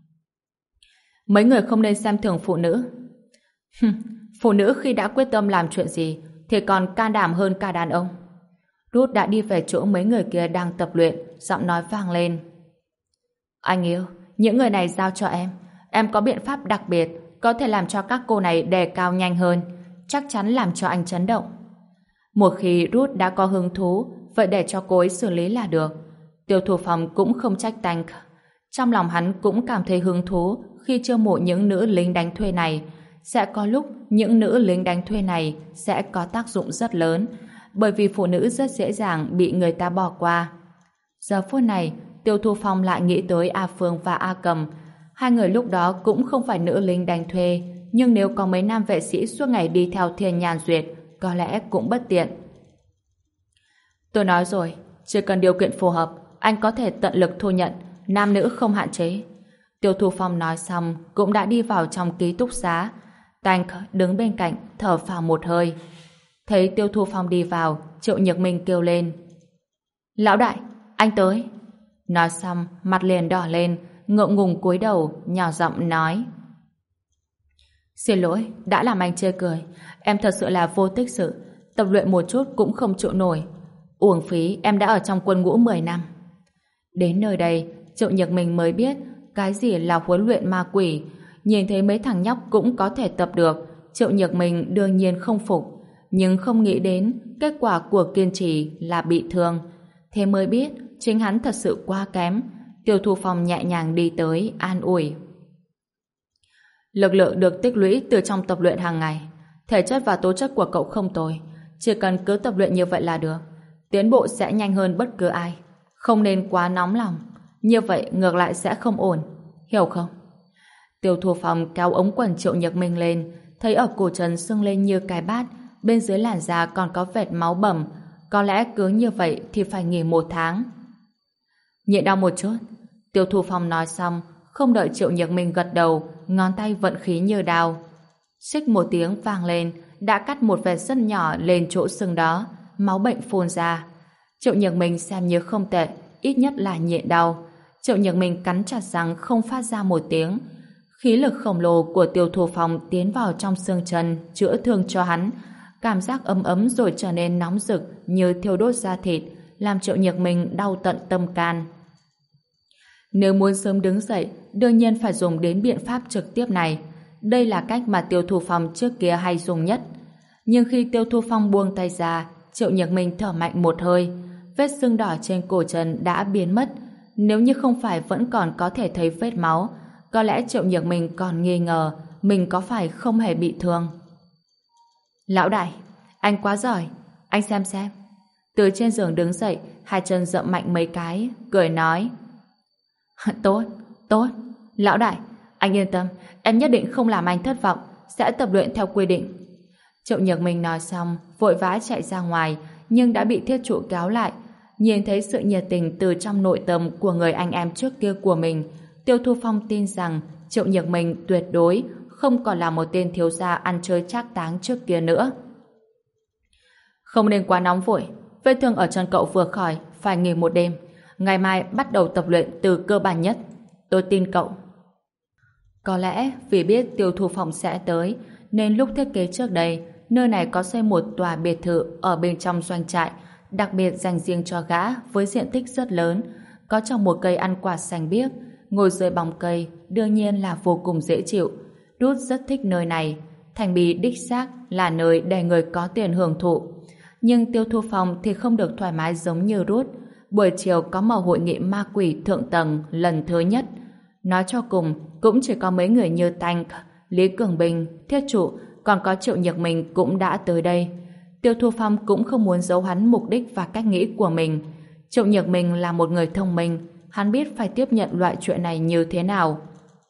[SPEAKER 1] mấy người không nên xem thường phụ nữ. Phụ nữ khi đã quyết tâm làm chuyện gì thì còn can đảm hơn cả đàn ông. Rút đã đi về chỗ mấy người kia đang tập luyện, giọng nói vang lên: anh yêu, những người này giao cho em có biện pháp đặc biệt có thể làm cho các cô này đề cao nhanh hơn, chắc chắn làm cho anh chấn động. Một khi Rút đã có hứng thú, vậy để cho cô ấy xử lý là được. Tiêu Thủ Phong cũng không trách Tank. Trong lòng hắn cũng cảm thấy hứng thú khi chiêu mộ những nữ lính đánh thuê này. Sẽ có lúc những nữ lính đánh thuê này sẽ có tác dụng rất lớn, bởi vì phụ nữ rất dễ dàng bị người ta bỏ qua. Giờ phút này, Tiêu Thu Phong lại nghĩ tới A Phương và A Cầm. Hai người lúc đó cũng không phải nữ lính đánh thuê, nhưng nếu có mấy nam vệ sĩ suốt ngày đi theo Thiên Nhàn Duyệt, có lẽ cũng bất tiện. Tôi nói rồi, chỉ cần điều kiện phù hợp, anh có thể tận lực thu nhận, nam nữ không hạn chế. Tiêu Thu Phong nói xong cũng đã đi vào trong ký túc xá. Tank đứng bên cạnh thở phào một hơi. Thấy Tiêu Thu Phong đi vào, Triệu Nhược Minh kêu lên: lão đại, anh tới. Nói xong mặt liền đỏ lên, ngượng ngùng cúi đầu, nhỏ giọng nói: xin lỗi, đã làm anh chê cười. Em thật sự là vô tích sự, tập luyện một chút cũng không chịu nổi. Uổng phí em đã ở trong quân ngũ 10 năm. Đến nơi đây, Triệu Nhược Minh mới biết cái gì là huấn luyện ma quỷ. Nhìn thấy mấy thằng nhóc cũng có thể tập được, Triệu Nhược Minh đương nhiên không phục, nhưng không nghĩ đến kết quả của kiên trì là bị thương. Thế mới biết chính hắn thật sự quá kém. Tiêu Thu Phong nhẹ nhàng đi tới an ủi: lực lượng được tích lũy từ trong tập luyện hàng ngày, thể chất và tố chất của cậu không tồi, chỉ cần cứ tập luyện như vậy là được, tiến bộ sẽ nhanh hơn bất cứ ai. Không nên quá nóng lòng, như vậy ngược lại sẽ không ổn, hiểu không? Tiêu Thu Phong kéo ống quần Triệu Nhược Minh lên, thấy ở cổ chân sưng lên như cái bát, bên dưới làn da còn có vệt máu bầm, có lẽ cứ như vậy thì phải nghỉ 1 tháng. Nhịn đau một chút. Tiêu Thu Phong nói xong, không đợi Triệu Nhược Minh gật đầu, ngón tay vận khí như đao. Xích một tiếng vang lên, đã cắt một vệt rất nhỏ lên chỗ sưng đó, máu bệnh phun ra. Triệu Nhược Minh xem như không tệ, ít nhất là nhịn đau. Triệu Nhược Minh cắn chặt răng không phát ra một tiếng. Khí lực khổng lồ của Tiêu Thu Phong tiến vào trong xương chân, chữa thương cho hắn. Cảm giác ấm ấm rồi trở nên nóng rực như thiêu đốt da thịt, làm Triệu Nhược Minh đau tận tâm can. Nếu muốn sớm đứng dậy, đương nhiên phải dùng đến biện pháp trực tiếp này. Đây là cách mà Tiêu Thu Phong trước kia hay dùng nhất. Nhưng khi Tiêu Thu Phong buông tay ra, Triệu Nhược Minh thở mạnh một hơi. Vết sưng đỏ trên cổ chân đã biến mất. Nếu như không phải vẫn còn có thể thấy vết máu, có lẽ Triệu Nhược Minh còn nghi ngờ mình có phải không hề bị thương. Lão đại, anh quá giỏi, anh xem. Từ trên giường đứng dậy, hai chân dậm mạnh mấy cái, cười nói: Tốt, lão đại, anh yên tâm, em nhất định không làm anh thất vọng, sẽ tập luyện theo quy định. Triệu Nhược Minh nói xong, vội vã chạy ra ngoài, nhưng đã bị thiết trụ kéo lại. Nhìn thấy sự nhiệt tình từ trong nội tâm của người anh em trước kia của mình, Tiêu Thu Phong tin rằng Triệu Nhược Minh tuyệt đối không còn là một tên thiếu gia ăn chơi trác táng trước kia nữa. Không nên quá nóng vội, vết thương ở chân cậu vừa khỏi, phải nghỉ 1 đêm. Ngày mai bắt đầu tập luyện từ cơ bản nhất. Tôi tin cậu. Có lẽ vì biết Tiêu Thu Phong sẽ tới, nên lúc thiết kế trước đây, nơi này có xây một tòa biệt thự ở bên trong doanh trại, đặc biệt dành riêng cho gã với diện tích rất lớn, có trồng một cây ăn quả xanh biếc, ngồi dưới bóng cây đương nhiên là vô cùng dễ chịu. Rút rất thích nơi này, Thành Bì đích xác là nơi để người có tiền hưởng thụ. Nhưng Tiêu Thu Phong thì không được thoải mái giống như Rút, buổi chiều có mở hội nghị ma quỷ thượng tầng lần thứ nhất. Nói cho cùng, cũng chỉ có mấy người như Tank, Lý Cường Bình, Thiết Trụ, còn có Triệu Nhược Minh cũng đã tới đây. Tiêu Thu Phong cũng không muốn giấu hắn mục đích và cách nghĩ của mình. Triệu Nhược Minh là một người thông minh, hắn biết phải tiếp nhận loại chuyện này như thế nào.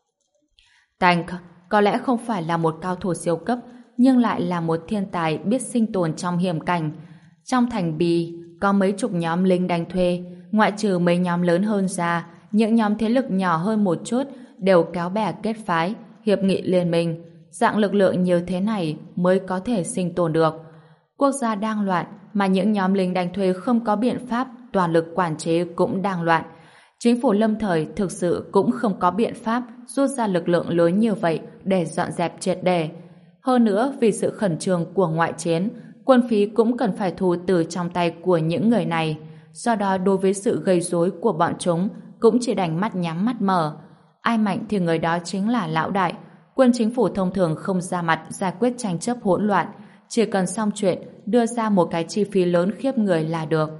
[SPEAKER 1] Tank có lẽ không phải là một cao thủ siêu cấp, nhưng lại là một thiên tài biết sinh tồn trong hiểm cảnh. Trong thành Bì có mấy chục nhóm lính đánh thuê, ngoại trừ mấy nhóm lớn hơn ra, những nhóm thế lực nhỏ hơn một chút đều kéo bè kết phái, hiệp nghị liên minh. Dạng lực lượng như thế này mới có thể sinh tồn được. Quốc gia đang loạn mà những nhóm lính đánh thuê không có biện pháp toàn lực quản chế cũng đang loạn. Chính phủ lâm thời thực sự cũng không có biện pháp rút ra lực lượng lớn như vậy để dọn dẹp triệt để. Hơn nữa, vì sự khẩn trương của ngoại chiến, quân phí cũng cần phải thu từ trong tay của những người này. Do đó, đối với sự gây rối của bọn chúng cũng chỉ đành mắt nhắm mắt mở. Ai mạnh thì người đó chính là lão đại. Quân chính phủ thông thường không ra mặt giải quyết tranh chấp hỗn loạn, chỉ cần xong chuyện đưa ra một cái chi phí lớn khiếp người là được.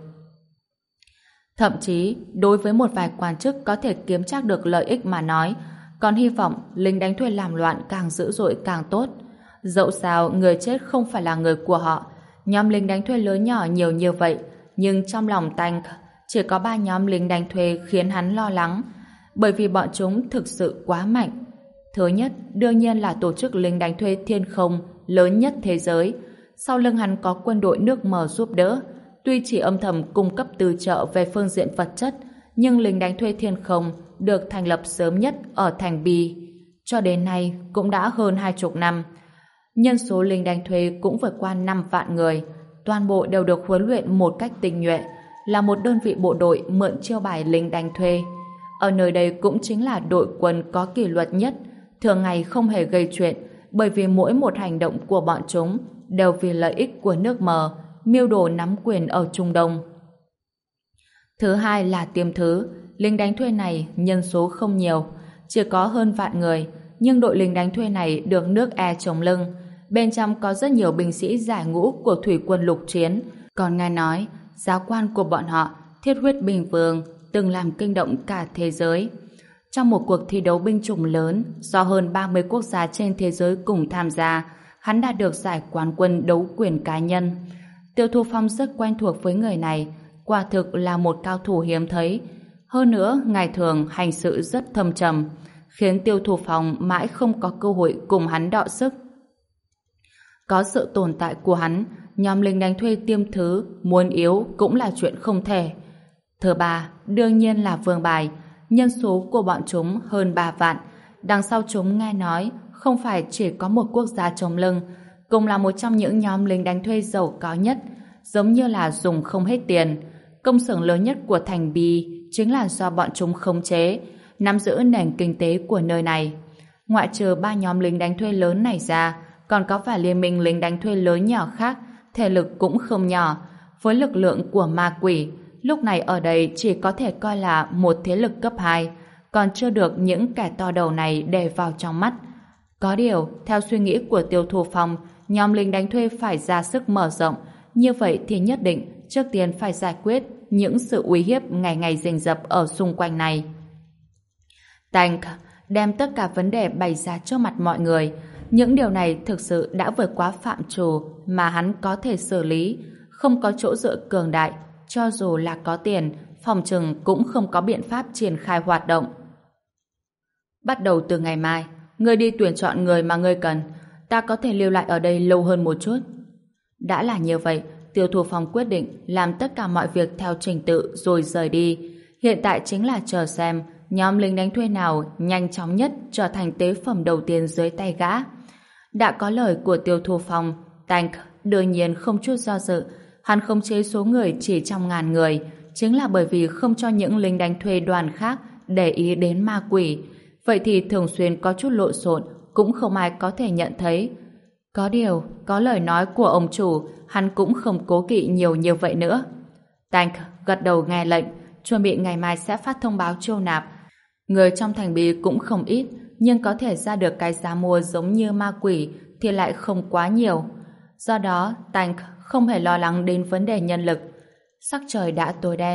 [SPEAKER 1] Thậm chí, đối với một vài quan chức có thể kiếm trác được lợi ích mà nói, còn hy vọng lính đánh thuê làm loạn càng dữ dội càng tốt. Dẫu sao, người chết không phải là người của họ. Nhóm lính đánh thuê lớn nhỏ nhiều như vậy, nhưng trong lòng Tank chỉ có 3 nhóm lính đánh thuê khiến hắn lo lắng, bởi vì bọn chúng thực sự quá mạnh. Thứ nhất, đương nhiên là tổ chức lính đánh thuê thiên không lớn nhất thế giới. Sau lưng hắn có quân đội nước Mờ giúp đỡ. Tuy chỉ âm thầm cung cấp tư trợ về phương diện vật chất, nhưng lính đánh thuê thiên không được thành lập sớm nhất ở thành Bì. Cho đến nay cũng đã hơn 20 năm. Nhân số lính đánh thuê cũng vượt qua 5 vạn người. Toàn bộ đều được huấn luyện một cách tinh nhuệ, là một đơn vị bộ đội mượn chiêu bài lính đánh thuê. Ở nơi đây cũng chính là đội quân có kỷ luật nhất, thường ngày không hề gây chuyện, bởi vì mỗi một hành động của bọn chúng đều vì lợi ích của nước Mờ, mưu đồ nắm quyền ở Trung Đông. Thứ hai là Tiêm Thứ. Lính đánh thuê này nhân số không nhiều, chỉ có hơn vạn người, nhưng đội lính đánh thuê này được nước E chống lưng. Bên trong có rất nhiều binh sĩ giải ngũ của thủy quân lục chiến, còn nghe nói giáo quan của bọn họ, Thiết Huyết Bình Vương, từng làm kinh động cả thế giới. Trong một cuộc thi đấu binh chủng lớn do hơn 30 quốc gia trên thế giới cùng tham gia, hắn đã được giải quán quân đấu quyền cá nhân. Tiêu Thu Phong rất quen thuộc với người này, quả thực là một cao thủ hiếm thấy. Hơn nữa, ngày thường hành sự rất thâm trầm, khiến Tiêu Thu Phong mãi không có cơ hội cùng hắn đọ sức. Có sự tồn tại của hắn, nhóm lính đánh thuê Tiêm Thứ muốn yếu cũng là chuyện không thể. Thứ ba, đương nhiên là Vương Bài. Nhân số của bọn chúng hơn 3 vạn. Đằng sau chúng nghe nói không phải chỉ có một quốc gia chống lưng, cùng là một trong những nhóm lính đánh thuê giàu có nhất, giống như là dùng không hết tiền. Công xưởng lớn nhất của thành Bì chính là do bọn chúng khống chế, nắm giữ nền kinh tế của nơi này. Ngoại trừ 3 nhóm lính đánh thuê lớn này ra, còn có vài liên minh lính đánh thuê lớn nhỏ khác, thể lực cũng không nhỏ. Với lực lượng của ma quỷ, lúc này ở đây chỉ có thể coi là một thế lực cấp 2, còn chưa được những kẻ to đầu này để vào trong mắt. Có điều, theo suy nghĩ của Tiêu Thu Phong, nhóm lính đánh thuê phải ra sức mở rộng, như vậy thì nhất định trước tiên phải giải quyết những sự uy hiếp ngày ngày rình rập ở xung quanh này. Tank đem tất cả vấn đề bày ra trước mặt mọi người. Những điều này thực sự đã vượt quá phạm trù mà hắn có thể xử lý, không có chỗ dựa cường đại, cho dù là có tiền, phòng trừng cũng không có biện pháp triển khai hoạt động. Bắt đầu từ ngày mai, ngươi đi tuyển chọn người mà ngươi cần, ta có thể lưu lại ở đây lâu hơn một chút. Đã là như vậy, Tiêu Thu Phong quyết định làm tất cả mọi việc theo trình tự rồi rời đi. Hiện tại chính là chờ xem nhóm lính đánh thuê nào nhanh chóng nhất trở thành tế phẩm đầu tiên dưới tay gã. Đã có lời của Tiêu Thu Phong, Tank đương nhiên không chút do dự. Hắn khống chế số người chỉ trong ngàn người, chính là bởi vì không cho những lính đánh thuê đoàn khác để ý đến ma quỷ. Vậy thì thường xuyên có chút lộn xộn, cũng không ai có thể nhận thấy. Có điều, có lời nói của ông chủ, hắn cũng không cố kỵ nhiều như vậy nữa. Tank gật đầu nghe lệnh, chuẩn bị ngày mai sẽ phát thông báo chiêu nạp. Người trong thành Bì cũng không ít, nhưng có thể ra được cái giá mua giống như ma quỷ thì lại không quá nhiều. Do đó, Tank không hề lo lắng đến vấn đề nhân lực. Sắc trời đã tối đen,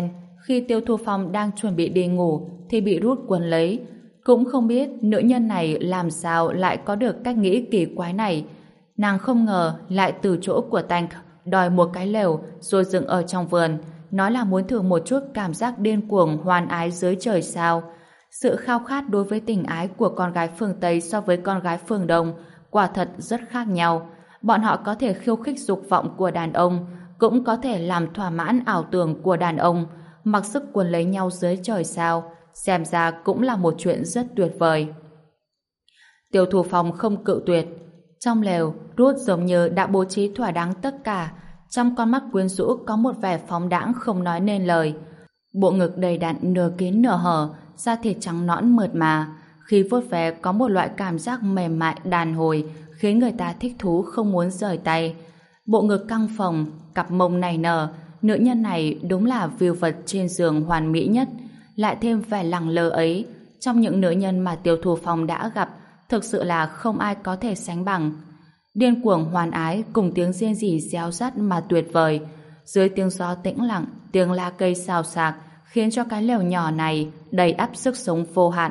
[SPEAKER 1] khi Tiêu Thu Phong đang chuẩn bị đi ngủ thì bị Ruth quấn lấy. Cũng không biết nữ nhân này làm sao lại có được cách nghĩ kỳ quái này. Nàng không ngờ lại từ chỗ của Tank đòi một cái lều rồi dựng ở trong vườn, nói là muốn thử một chút cảm giác điên cuồng hoan ái dưới trời sao. Sự khao khát đối với tình ái của con gái phương Tây so với con gái phương Đông quả thật rất khác nhau. Bọn họ có thể khiêu khích dục vọng của đàn ông, cũng có thể làm thỏa mãn ảo tưởng của đàn ông, mặc sức quấn lấy nhau dưới trời sao. Xem ra cũng là một chuyện rất tuyệt vời. Tiêu Thu Phong không cự tuyệt. Trong lều, Ruth giống như đã bố trí thỏa đáng tất cả. Trong con mắt quyến rũ có một vẻ phóng đãng không nói nên lời. Bộ ngực đầy đặn nửa kín nửa hở, da thịt trắng nõn mượt mà. Khi vuốt ve có một loại cảm giác mềm mại đàn hồi, khiến người ta thích thú không muốn rời tay. Bộ ngực căng phồng, cặp mông nảy nở, nữ nhân này đúng là view vật trên giường hoàn mỹ nhất. Lại thêm vẻ lẳng lơ ấy, trong những nữ nhân mà Tiêu Thu Phong đã gặp, thực sự là không ai có thể sánh bằng. Điên cuồng hoàn ái cùng tiếng rên rỉ réo rắt mà tuyệt vời. Dưới tiếng gió tĩnh lặng, tiếng lá cây xào xạc khiến cho cái lều nhỏ này đầy ắp sức sống vô hạn.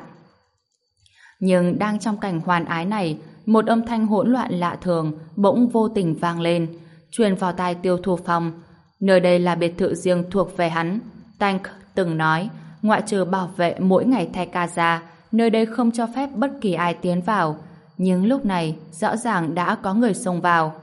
[SPEAKER 1] Nhưng đang trong cảnh hoàn ái này, một âm thanh hỗn loạn lạ thường bỗng vô tình vang lên, truyền vào tai Tiêu Thu Phong. Nơi đây là biệt thự riêng thuộc về hắn. Tank từng nói, ngoại trừ bảo vệ mỗi ngày thay ca ra, nơi đây không cho phép bất kỳ ai tiến vào. Nhưng lúc này, rõ ràng đã có người xông vào.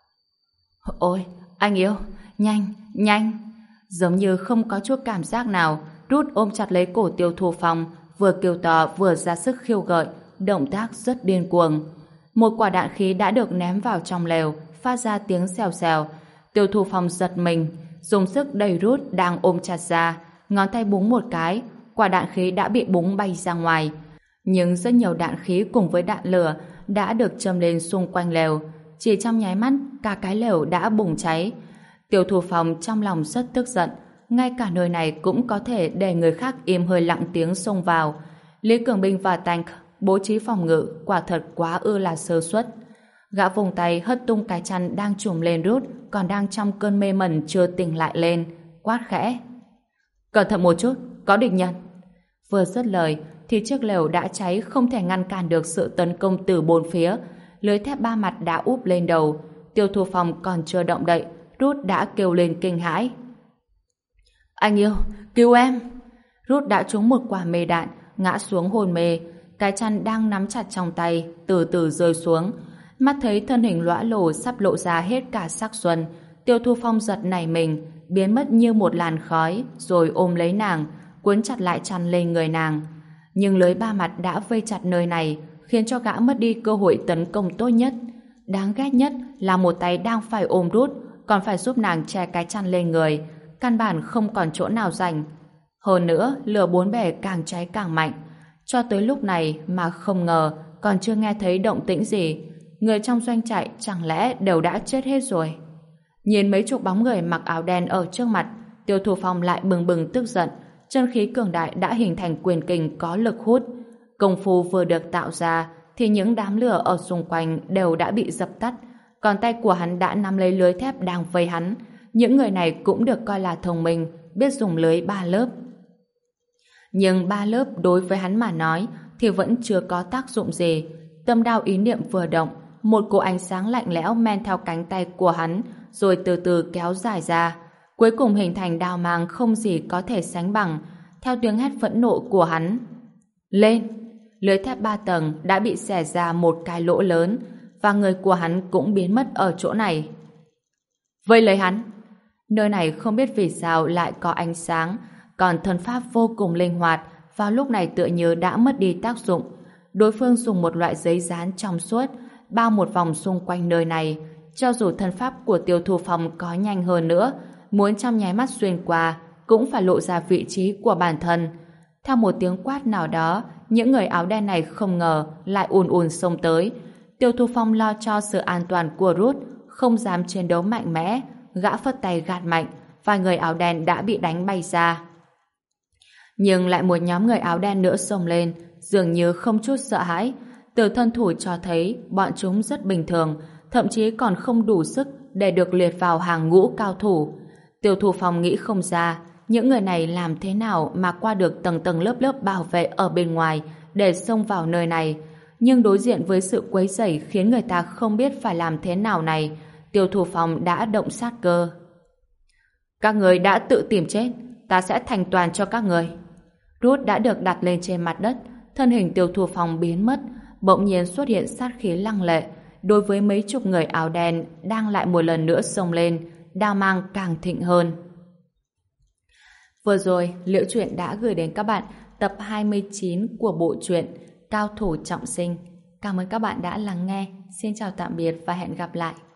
[SPEAKER 1] Ôi, anh yêu, nhanh, nhanh. Giống như không có chút cảm giác nào, Ruth ôm chặt lấy cổ Tiêu Thu Phong, vừa kêu to vừa ra sức khiêu gợi, động tác rất điên cuồng. Một quả đạn khí đã được ném vào trong lều, phát ra tiếng xèo xèo. Tiêu Thu Phong giật mình, dùng sức đẩy Ruth đang ôm chặt ra, ngón tay búng một cái, quả đạn khí đã bị búng bay ra ngoài. Nhưng rất nhiều đạn khí cùng với đạn lửa đã được châm lên xung quanh lều. Chỉ trong nháy mắt, cả cái lều đã bùng cháy. Tiêu Thu Phong trong lòng rất tức giận. Ngay cả nơi này cũng có thể để người khác im hơi lặng tiếng xông vào. Lý Cường Binh và Tank bố trí phòng ngự quả thật quá ư là sơ suất. Gã vùng tay hất tung cái chăn đang trùm lên Ruth, còn đang trong cơn mê mẩn chưa tỉnh lại lên, quát khẽ: cẩn thận một chút, có địch nhân. Vừa dứt lời thì chiếc lều đã cháy, không thể ngăn cản được sự tấn công từ bốn phía. Lưới thép ba mặt đã úp lên đầu. Tiêu Thu Phong còn chưa động đậy, Ruth đã kêu lên kinh hãi: anh yêu, cứu em! Ruth đã trúng một quả mê đạn, ngã xuống hôn mê. Cái chăn đang nắm chặt trong tay từ từ rơi xuống. Mắt thấy thân hình lõa lồ sắp lộ ra hết cả sắc xuân, Tiêu Thu Phong giật nảy mình, biến mất như một làn khói, rồi ôm lấy nàng, cuốn chặt lại chăn lên người nàng. Nhưng lưới ba mặt đã vây chặt nơi này, khiến cho gã mất đi cơ hội tấn công tốt nhất. Đáng ghét nhất là một tay đang phải ôm Ruth, còn phải giúp nàng che cái chăn lên người, căn bản không còn chỗ nào rảnh. Hơn nữa, lửa bốn bề càng cháy càng mạnh. Cho tới lúc này mà không ngờ còn chưa nghe thấy động tĩnh gì. Người trong doanh trại chẳng lẽ đều đã chết hết rồi? Nhìn mấy chục bóng người mặc áo đen ở trước mặt, Tiêu Thu Phong lại bừng bừng tức giận. Chân khí cường đại đã hình thành quyền kình có lực hút. Công phu vừa được tạo ra thì những đám lửa ở xung quanh đều đã bị dập tắt. Còn tay của hắn đã nắm lấy lưới thép đang vây hắn. Những người này cũng được coi là thông minh, biết dùng lưới ba lớp. Nhưng ba lớp đối với hắn mà nói thì vẫn chưa có tác dụng gì. Tâm đao ý niệm vừa động, một cỗ ánh sáng lạnh lẽo men theo cánh tay của hắn, rồi từ từ kéo dài ra, cuối cùng hình thành đao mang không gì có thể sánh bằng. Theo tiếng hét phẫn nộ của hắn, lên! Lưới thép 3 tầng đã bị xẻ ra một cái lỗ lớn, và người của hắn cũng biến mất ở chỗ này. Vây lấy hắn! Nơi này không biết vì sao lại có ánh sáng, còn thân pháp vô cùng linh hoạt, vào lúc này tựa như đã mất đi tác dụng. Đối phương dùng một loại giấy dán trong suốt bao một vòng xung quanh nơi này. Cho dù thân pháp của Tiêu Thu Phong có nhanh hơn nữa, muốn trong nháy mắt xuyên qua cũng phải lộ ra vị trí của bản thân. Theo một tiếng quát nào đó, những người áo đen này không ngờ lại ùn ùn xông tới. Tiêu Thu Phong lo cho sự an toàn của Ruth, không dám chiến đấu mạnh mẽ, gã phất tay gạt mạnh, vài người áo đen đã bị đánh bay ra. Nhưng lại một nhóm người áo đen nữa xông lên, dường như không chút sợ hãi. Từ thân thủ cho thấy bọn chúng rất bình thường, thậm chí còn không đủ sức để được liệt vào hàng ngũ cao thủ. Tiêu Thu Phong nghĩ không ra, những người này làm thế nào mà qua được tầng tầng lớp lớp bảo vệ ở bên ngoài để xông vào nơi này. Nhưng đối diện với sự quấy rầy khiến người ta không biết phải làm thế nào này, Tiêu Thủ Phong đã động sát cơ. Các người đã tự tìm chết, ta sẽ thành toàn cho các người. Rút đã được đặt lên trên mặt đất, thân hình Tiêu Thủ Phong biến mất, bỗng nhiên xuất hiện sát khí lăng lệ. Đối với mấy chục người áo đen đang lại một lần nữa xông lên, đao mang càng thịnh hơn. Vừa rồi, Liễu Chuyện đã gửi đến các bạn tập 29 của bộ truyện Cao Thủ Trọng Sinh. Cảm ơn các bạn đã lắng nghe. Xin chào tạm biệt và hẹn gặp lại.